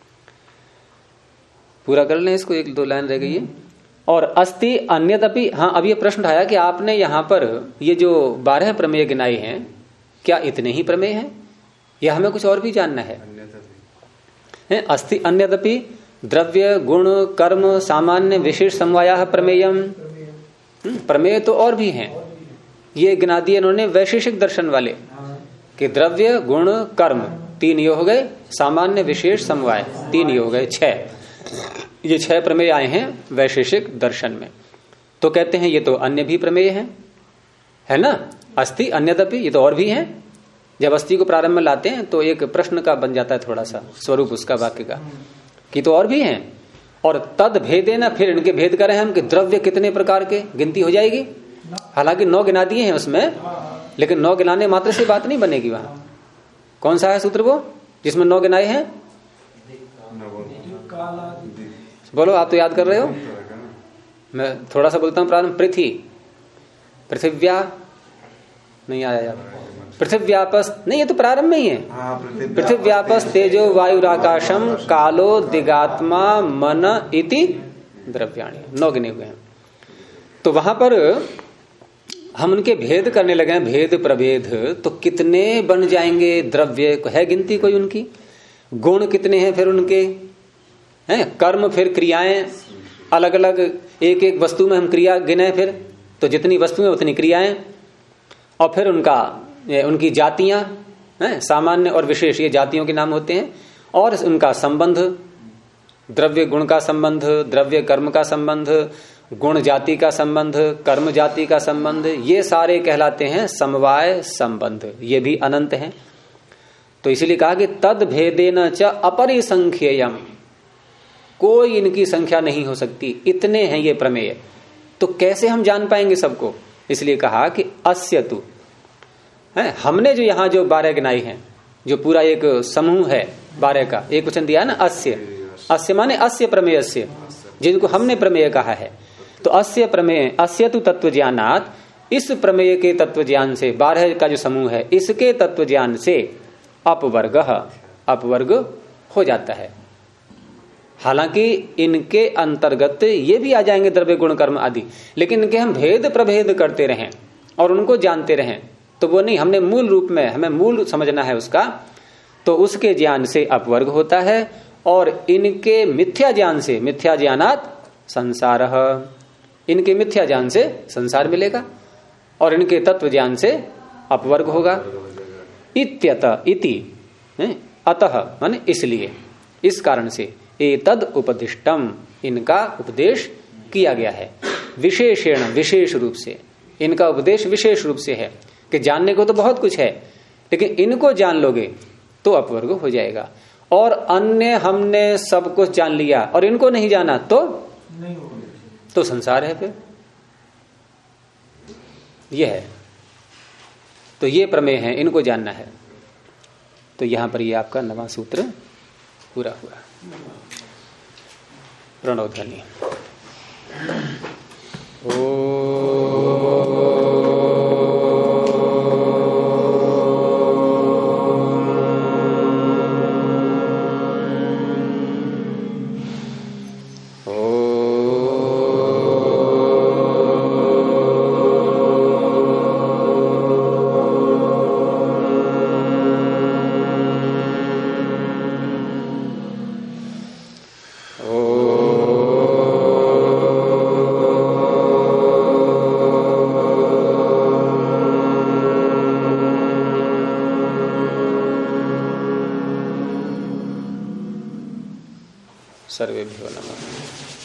पूरा कर लें इसको, एक दो लाइन रह गई है। और अस्ति अन्यदपि, हाँ अब ये प्रश्न उठाया कि आपने यहां पर ये जो 12 प्रमेय गिनाए हैं, क्या इतने ही प्रमेय हैं या हमें कुछ और भी जानना है? अस्ति अन्यदपि द्रव्य गुण कर्म सामान्य विशेष समवाया प्रमेयम, प्रमेय तो और भी हैं, ये गिना दिए इन्होंने वैशेषिक दर्शन वाले, कि द्रव्य गुण कर्म 3 ये हो गए, सामान्य विशेष समवाय 3 ये हो गए, 6। ये 6 प्रमेय आए हैं वैशेषिक दर्शन में। तो कहते हैं ये तो अन्य भी प्रमेय है ना, अस्ति अन्यदपि, ये तो और भी हैं। जब अस्थि को प्रारंभ में लाते हैं तो एक प्रश्न का बन जाता है थोड़ा सा स्वरूप उसका वाक्य का, कि तो और भी हैं। और तद भेदे ना, फिर इनके भेद करें हम कि द्रव्य कितने प्रकार के, गिनती हो जाएगी। हालांकि 9 गिना दिए हैं उसमें, लेकिन 9 गिनाने मात्र से बात नहीं बनेगी। वहां कौन सा है सूत्र वो जिसमें 9 गिनाए हैं? बोलो, आप तो याद कर रहे हो, मैं थोड़ा सा बोलता हूं प्रारंभ। पृथ्व्या नहीं आया यार, पृथिव्यापस नहीं, ये तो प्रारंभ में ही है। हाँ, पृथिव्यापस तेजो वायुराकाशम कालो दिगात्मा मन इति द्रव्याणि, 9 गिने हुए हैं। तो वहां पर हम उनके भेद करने लगे हैं, भेद प्रभेद। तो कितने बन जाएंगे द्रव्य, है गिनती कोई उनकी? गुण कितने हैं फिर उनके, हैं कर्म, फिर क्रियाएं, अलग अलग एक एक वस्तु में हम क्रिया गिने, फिर तो जितनी वस्तुएं उतनी क्रियाएं, और फिर उनकी जातियां हैं, सामान्य और विशेष, ये जातियों के नाम होते हैं। और उनका संबंध, द्रव्य गुण का संबंध, द्रव्य कर्म का संबंध, गुण जाति का संबंध, कर्म जाति का संबंध, ये सारे कहलाते हैं समवाय संबंध। ये भी अनंत हैं। तो इसीलिए कहा कि तद भेदेन च अपरिसंख्येयम, कोई इनकी संख्या नहीं हो सकती, इतने हैं ये प्रमेय। तो कैसे हम जान पाएंगे सबको? इसलिए कहा कि अस्य तु है, हमने जो यहां जो 12 गिनाई हैं, जो पूरा एक समूह है 12 का, एक वचन दिया है ना, अस्य। अस्य माने अस्य प्रमेयस्य, जिनको हमने प्रमेय कहा है। तो अस्य प्रमेय, अस्य तु तत्व ज्ञानात्, इस प्रमेय के तत्व ज्ञान से, 12 का जो समूह है, इसके तत्व ज्ञान से अपवर्ग, अपवर्ग हो जाता है। हालांकि इनके अंतर्गत ये भी आ जाएंगे द्रव्य गुण कर्म आदि, लेकिन इनके हम भेद प्रभेद करते रहें और उनको जानते रहें तो वो नहीं। हमने मूल रूप में, हमें मूल समझना है उसका, तो उसके ज्ञान से अपवर्ग होता है। और इनके मिथ्या ज्ञान से, मिथ्या ज्ञानात् संसार, इनके मिथ्या ज्ञान से संसार मिलेगा और इनके तत्व ज्ञान से अपवर्ग होगा। इत्यत इति, अतः माने इसलिए, इस कारण से, एतद उपदिष्टम, इनका उपदेश किया गया है। विशेषण, विशेष रूप से, इनका उपदेश विशेष रूप से है कि जानने को तो बहुत कुछ है, लेकिन इनको जान लोगे तो अपवर्ग हो जाएगा। और अन्य हमने सब कुछ जान लिया और इनको नहीं जाना तो नहीं होगा, तो संसार है फिर। यह है, तो ये प्रमेय है, इनको जानना है। तो यहां पर ये आपका 9वां सूत्र पूरा हुआ। प्रणव ध्वनि। सर्वेभ्यो नमः।